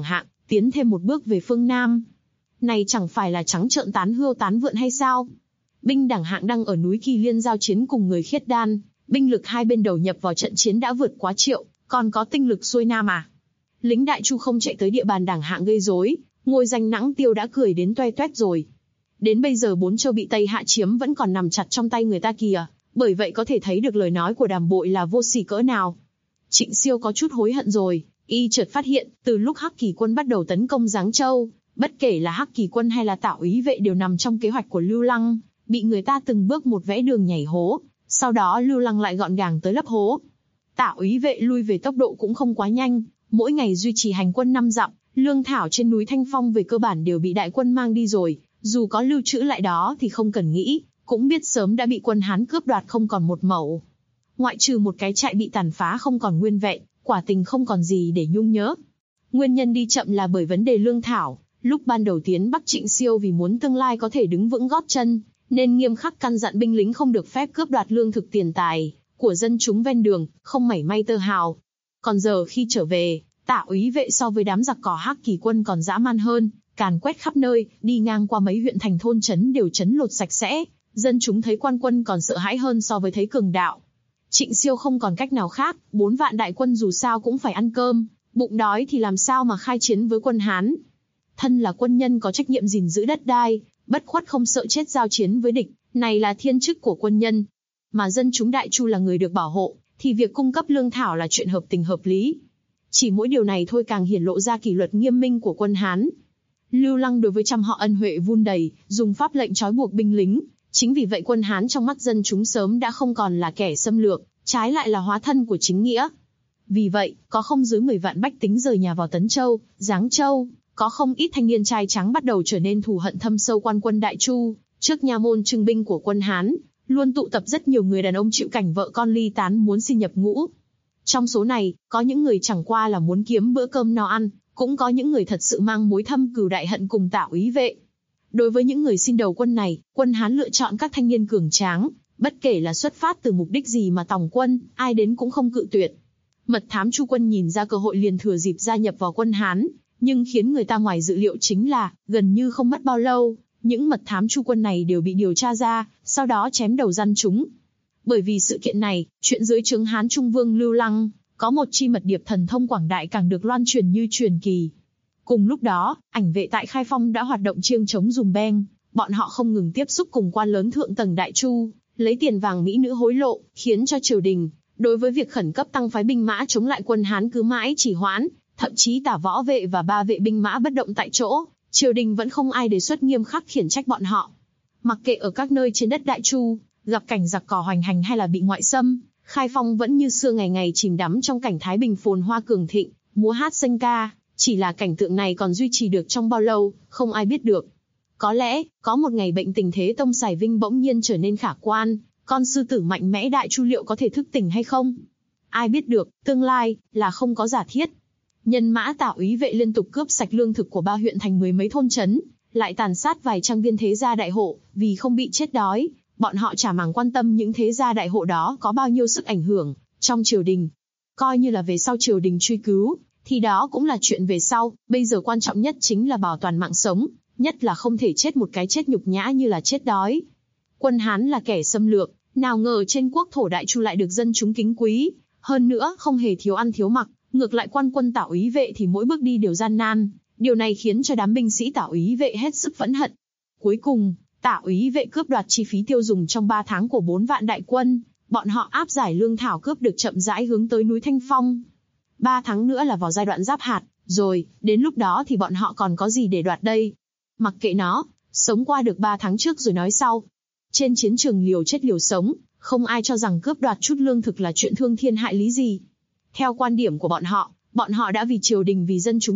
tiến thêm một bước về phương Nam. Này chẳng phải là trắng trợn tán hươu tán vượn hay sao? Binh đẳng hạng đang ở núi Kỳ Liên giao chiến cùng người Khiết Đan, binh lực hai bên đầu nhập vào trận chiến đã vượt quá triệu, còn có tinh lực xuôi Nam à? Lính Đại Chu không chạy tới địa bàn đẳng hạng gây rối, ngôi danh Nãng Tiêu đã cười đến toe toét rồi. Đến bây giờ 4 châu bị Tây Hạ chiếm vẫn còn nằm chặt trong tay người ta kìa, bởi vậy có thể thấy được lời nói của Đàm Bội là vô sỉ cỡ nào. Trịnh Siêu có chút hối hận rồi, y chợt phát hiện, từ lúc Hắc Kỳ quân bắt đầu tấn công Giáng Châu, bất kể là Hắc Kỳ quân hay là Tảo Úy vệ đều nằm trong kế hoạch của Lưu Lăng, bị người ta từng bước một vẽ đường nhảy hố, sau đó Lưu Lăng lại gọn gàng tới lấp hố. Tảo Úy vệ lui về tốc độ cũng không quá nhanh, mỗi ngày duy trì hành quân 5 dặm, lương thảo trên núi Thanh Phong về cơ bản đều bị đại quân mang đi rồi, dù có lưu trữ lại đó thì không cần nghĩ, cũng biết sớm đã bị quân Hán cướp đoạt không còn một mẩu. Ngoại trừ một cái trại bị tàn phá không còn nguyên vẹn, quả tình không còn gì để nhung nhớ. Nguyên nhân đi chậm là bởi vấn đề lương thảo, lúc ban đầu tiến Bắc Trịnh Siêu vì muốn tương lai có thể đứng vững gót chân, nên nghiêm khắc căn dặn binh lính không được phép cướp đoạt lương thực tiền tài của dân chúng ven đường, không mảy may tơ hào. Còn giờ khi trở về, Tả Úy vệ so với đám giặc cỏ Hắc Kỳ quân còn dã man hơn, càn quét khắp nơi, đi ngang qua mấy huyện thành thôn trấn đều trấn lột sạch sẽ, dân chúng thấy quan quân còn sợ hãi hơn so với thấy cường đạo. Trịnh Siêu không còn cách nào khác, 4 vạn đại quân dù sao cũng phải ăn cơm, bụng đói thì làm sao mà khai chiến với quân Hán. Thân là quân nhân có trách nhiệm gìn giữ đất đai, bất khuất không sợ chết giao chiến với địch, này là thiên chức của quân nhân. Mà dân chúng Đại Chu là người được bảo hộ, thì việc cung cấp lương thảo là chuyện hợp tình hợp lý. Chỉ mỗi điều này thôi càng hiển lộ ra kỷ luật nghiêm minh của quân Hán. Lưu Lăng đối với trăm họ ân huệ vun đầy, dùng pháp lệnh trói buộc binh lính. Chính vì vậy quân Hán trong mắt dân chúng sớm đã không còn là kẻ xâm lược, trái lại là hóa thân của chính nghĩa. Vì vậy, có không dưới 10 vạn bách tính rời nhà vào Tấn Châu, Giáng Châu, có không ít thanh niên trai trắng bắt đầu trở nên thù hận thâm sâu quan quân Đại Chu. Trước nha môn trưng binh của quân Hán, luôn tụ tập rất nhiều người đàn ông chịu cảnh vợ con ly tán muốn xin nhập ngũ. Trong số này, có những người chẳng qua là muốn kiếm bữa cơm no ăn, cũng có những người thật sự mang mối thâm cừu đại hận cùng Tả Úy vệ. Đối với những người xin đầu quân này, quân Hán lựa chọn các thanh niên cường tráng, bất kể là xuất phát từ mục đích gì mà tòng quân, ai đến cũng không cự tuyệt. Mật thám Chu quân nhìn ra cơ hội liền thừa dịp gia nhập vào quân Hán, nhưng khiến người ta ngoài dự liệu chính là, gần như không mất bao lâu, những mật thám Chu quân này đều bị điều tra ra, sau đó chém đầu răn chúng. Bởi vì sự kiện này, chuyện dưới trướng Hán Trung Vương Lưu Lăng, có một chi mật điệp thần thông quảng đại càng được loan truyền như truyền kỳ. Cùng lúc đó, ảnh vệ tại Khai Phong đã hoạt động chiêng chống dùm beng, bọn họ không ngừng tiếp xúc cùng quan lớn thượng tầng Đại Chu, lấy tiền vàng mỹ nữ hối lộ, khiến cho triều đình, đối với việc khẩn cấp tăng phái binh mã chống lại quân Hán cứ mãi trì hoãn, thậm chí Tả Võ vệ và 3 vệ binh mã bất động tại chỗ, triều đình vẫn không ai đề xuất nghiêm khắc khiển trách bọn họ. Mặc kệ ở các nơi trên đất Đại Chu, gặp cảnh giặc cỏ hoành hành hay là bị ngoại xâm, Khai Phong vẫn như xưa ngày ngày chìm đắm trong cảnh thái bình phồn hoa cường thịnh, múa hát sanh ca, chỉ là cảnh tượng này còn duy trì được trong bao lâu, không ai biết được. Có lẽ, có một ngày bệnh tình Thế Tông Sài Vinh bỗng nhiên trở nên khả quan, con sư tử mạnh mẽ Đại Chu liệu có thể thức tỉnh hay không? Ai biết được, tương lai, là không có giả thiết. Nhân mã Tả Úy vệ liên tục cướp sạch lương thực của 3 huyện thành 10 mấy thôn trấn, lại tàn sát vài trang viên thế gia đại hộ, vì không bị chết đói, bọn họ chả màng quan tâm những thế gia đại hộ đó có bao nhiêu sức ảnh hưởng trong triều đình. Coi như là về sau triều đình truy cứu, thì đó cũng là chuyện về sau, bây giờ quan trọng nhất chính là bảo toàn mạng sống, nhất là không thể chết một cái chết nhục nhã như là chết đói. Quân Hán là kẻ xâm lược, nào ngờ trên quốc thổ Đại Chu lại được dân chúng kính quý, hơn nữa không hề thiếu ăn thiếu mặc, ngược lại quan quân Tả Úy vệ thì mỗi bước đi đều gian nan, điều này khiến cho đám binh sĩ Tả Úy vệ hết sức phẫn hận. Cuối cùng, Tả Úy vệ cướp đoạt chi phí tiêu dùng trong 3 tháng của 4 vạn đại quân, bọn họ áp giải lương thảo cướp được chậm rãi hướng tới núi Thanh Phong. 3 tháng nữa là vào giai đoạn giáp hạt, rồi, đến lúc đó thì bọn họ còn có gì để đoạt đây? Mặc kệ nó, sống qua được 3 tháng trước rồi nói sau. Trên chiến trường liều chết liều sống, không ai cho rằng cướp đoạt chút lương thực là chuyện thương thiên hại lý gì. Theo quan điểm của bọn họ đã vì triều đình vì dân chúng.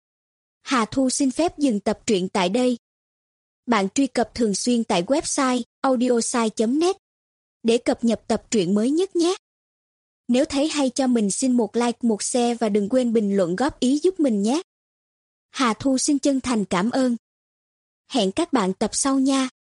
Hà Thu xin phép dừng tập truyện tại đây. Bạn truy cập thường xuyên tại website audiosai.net để cập nhật tập truyện mới nhất nhé. Nếu thấy hay cho mình xin một like, một share và đừng quên bình luận góp ý giúp mình nhé. Hà Thu xin chân thành cảm ơn. Hẹn các bạn tập sau nha.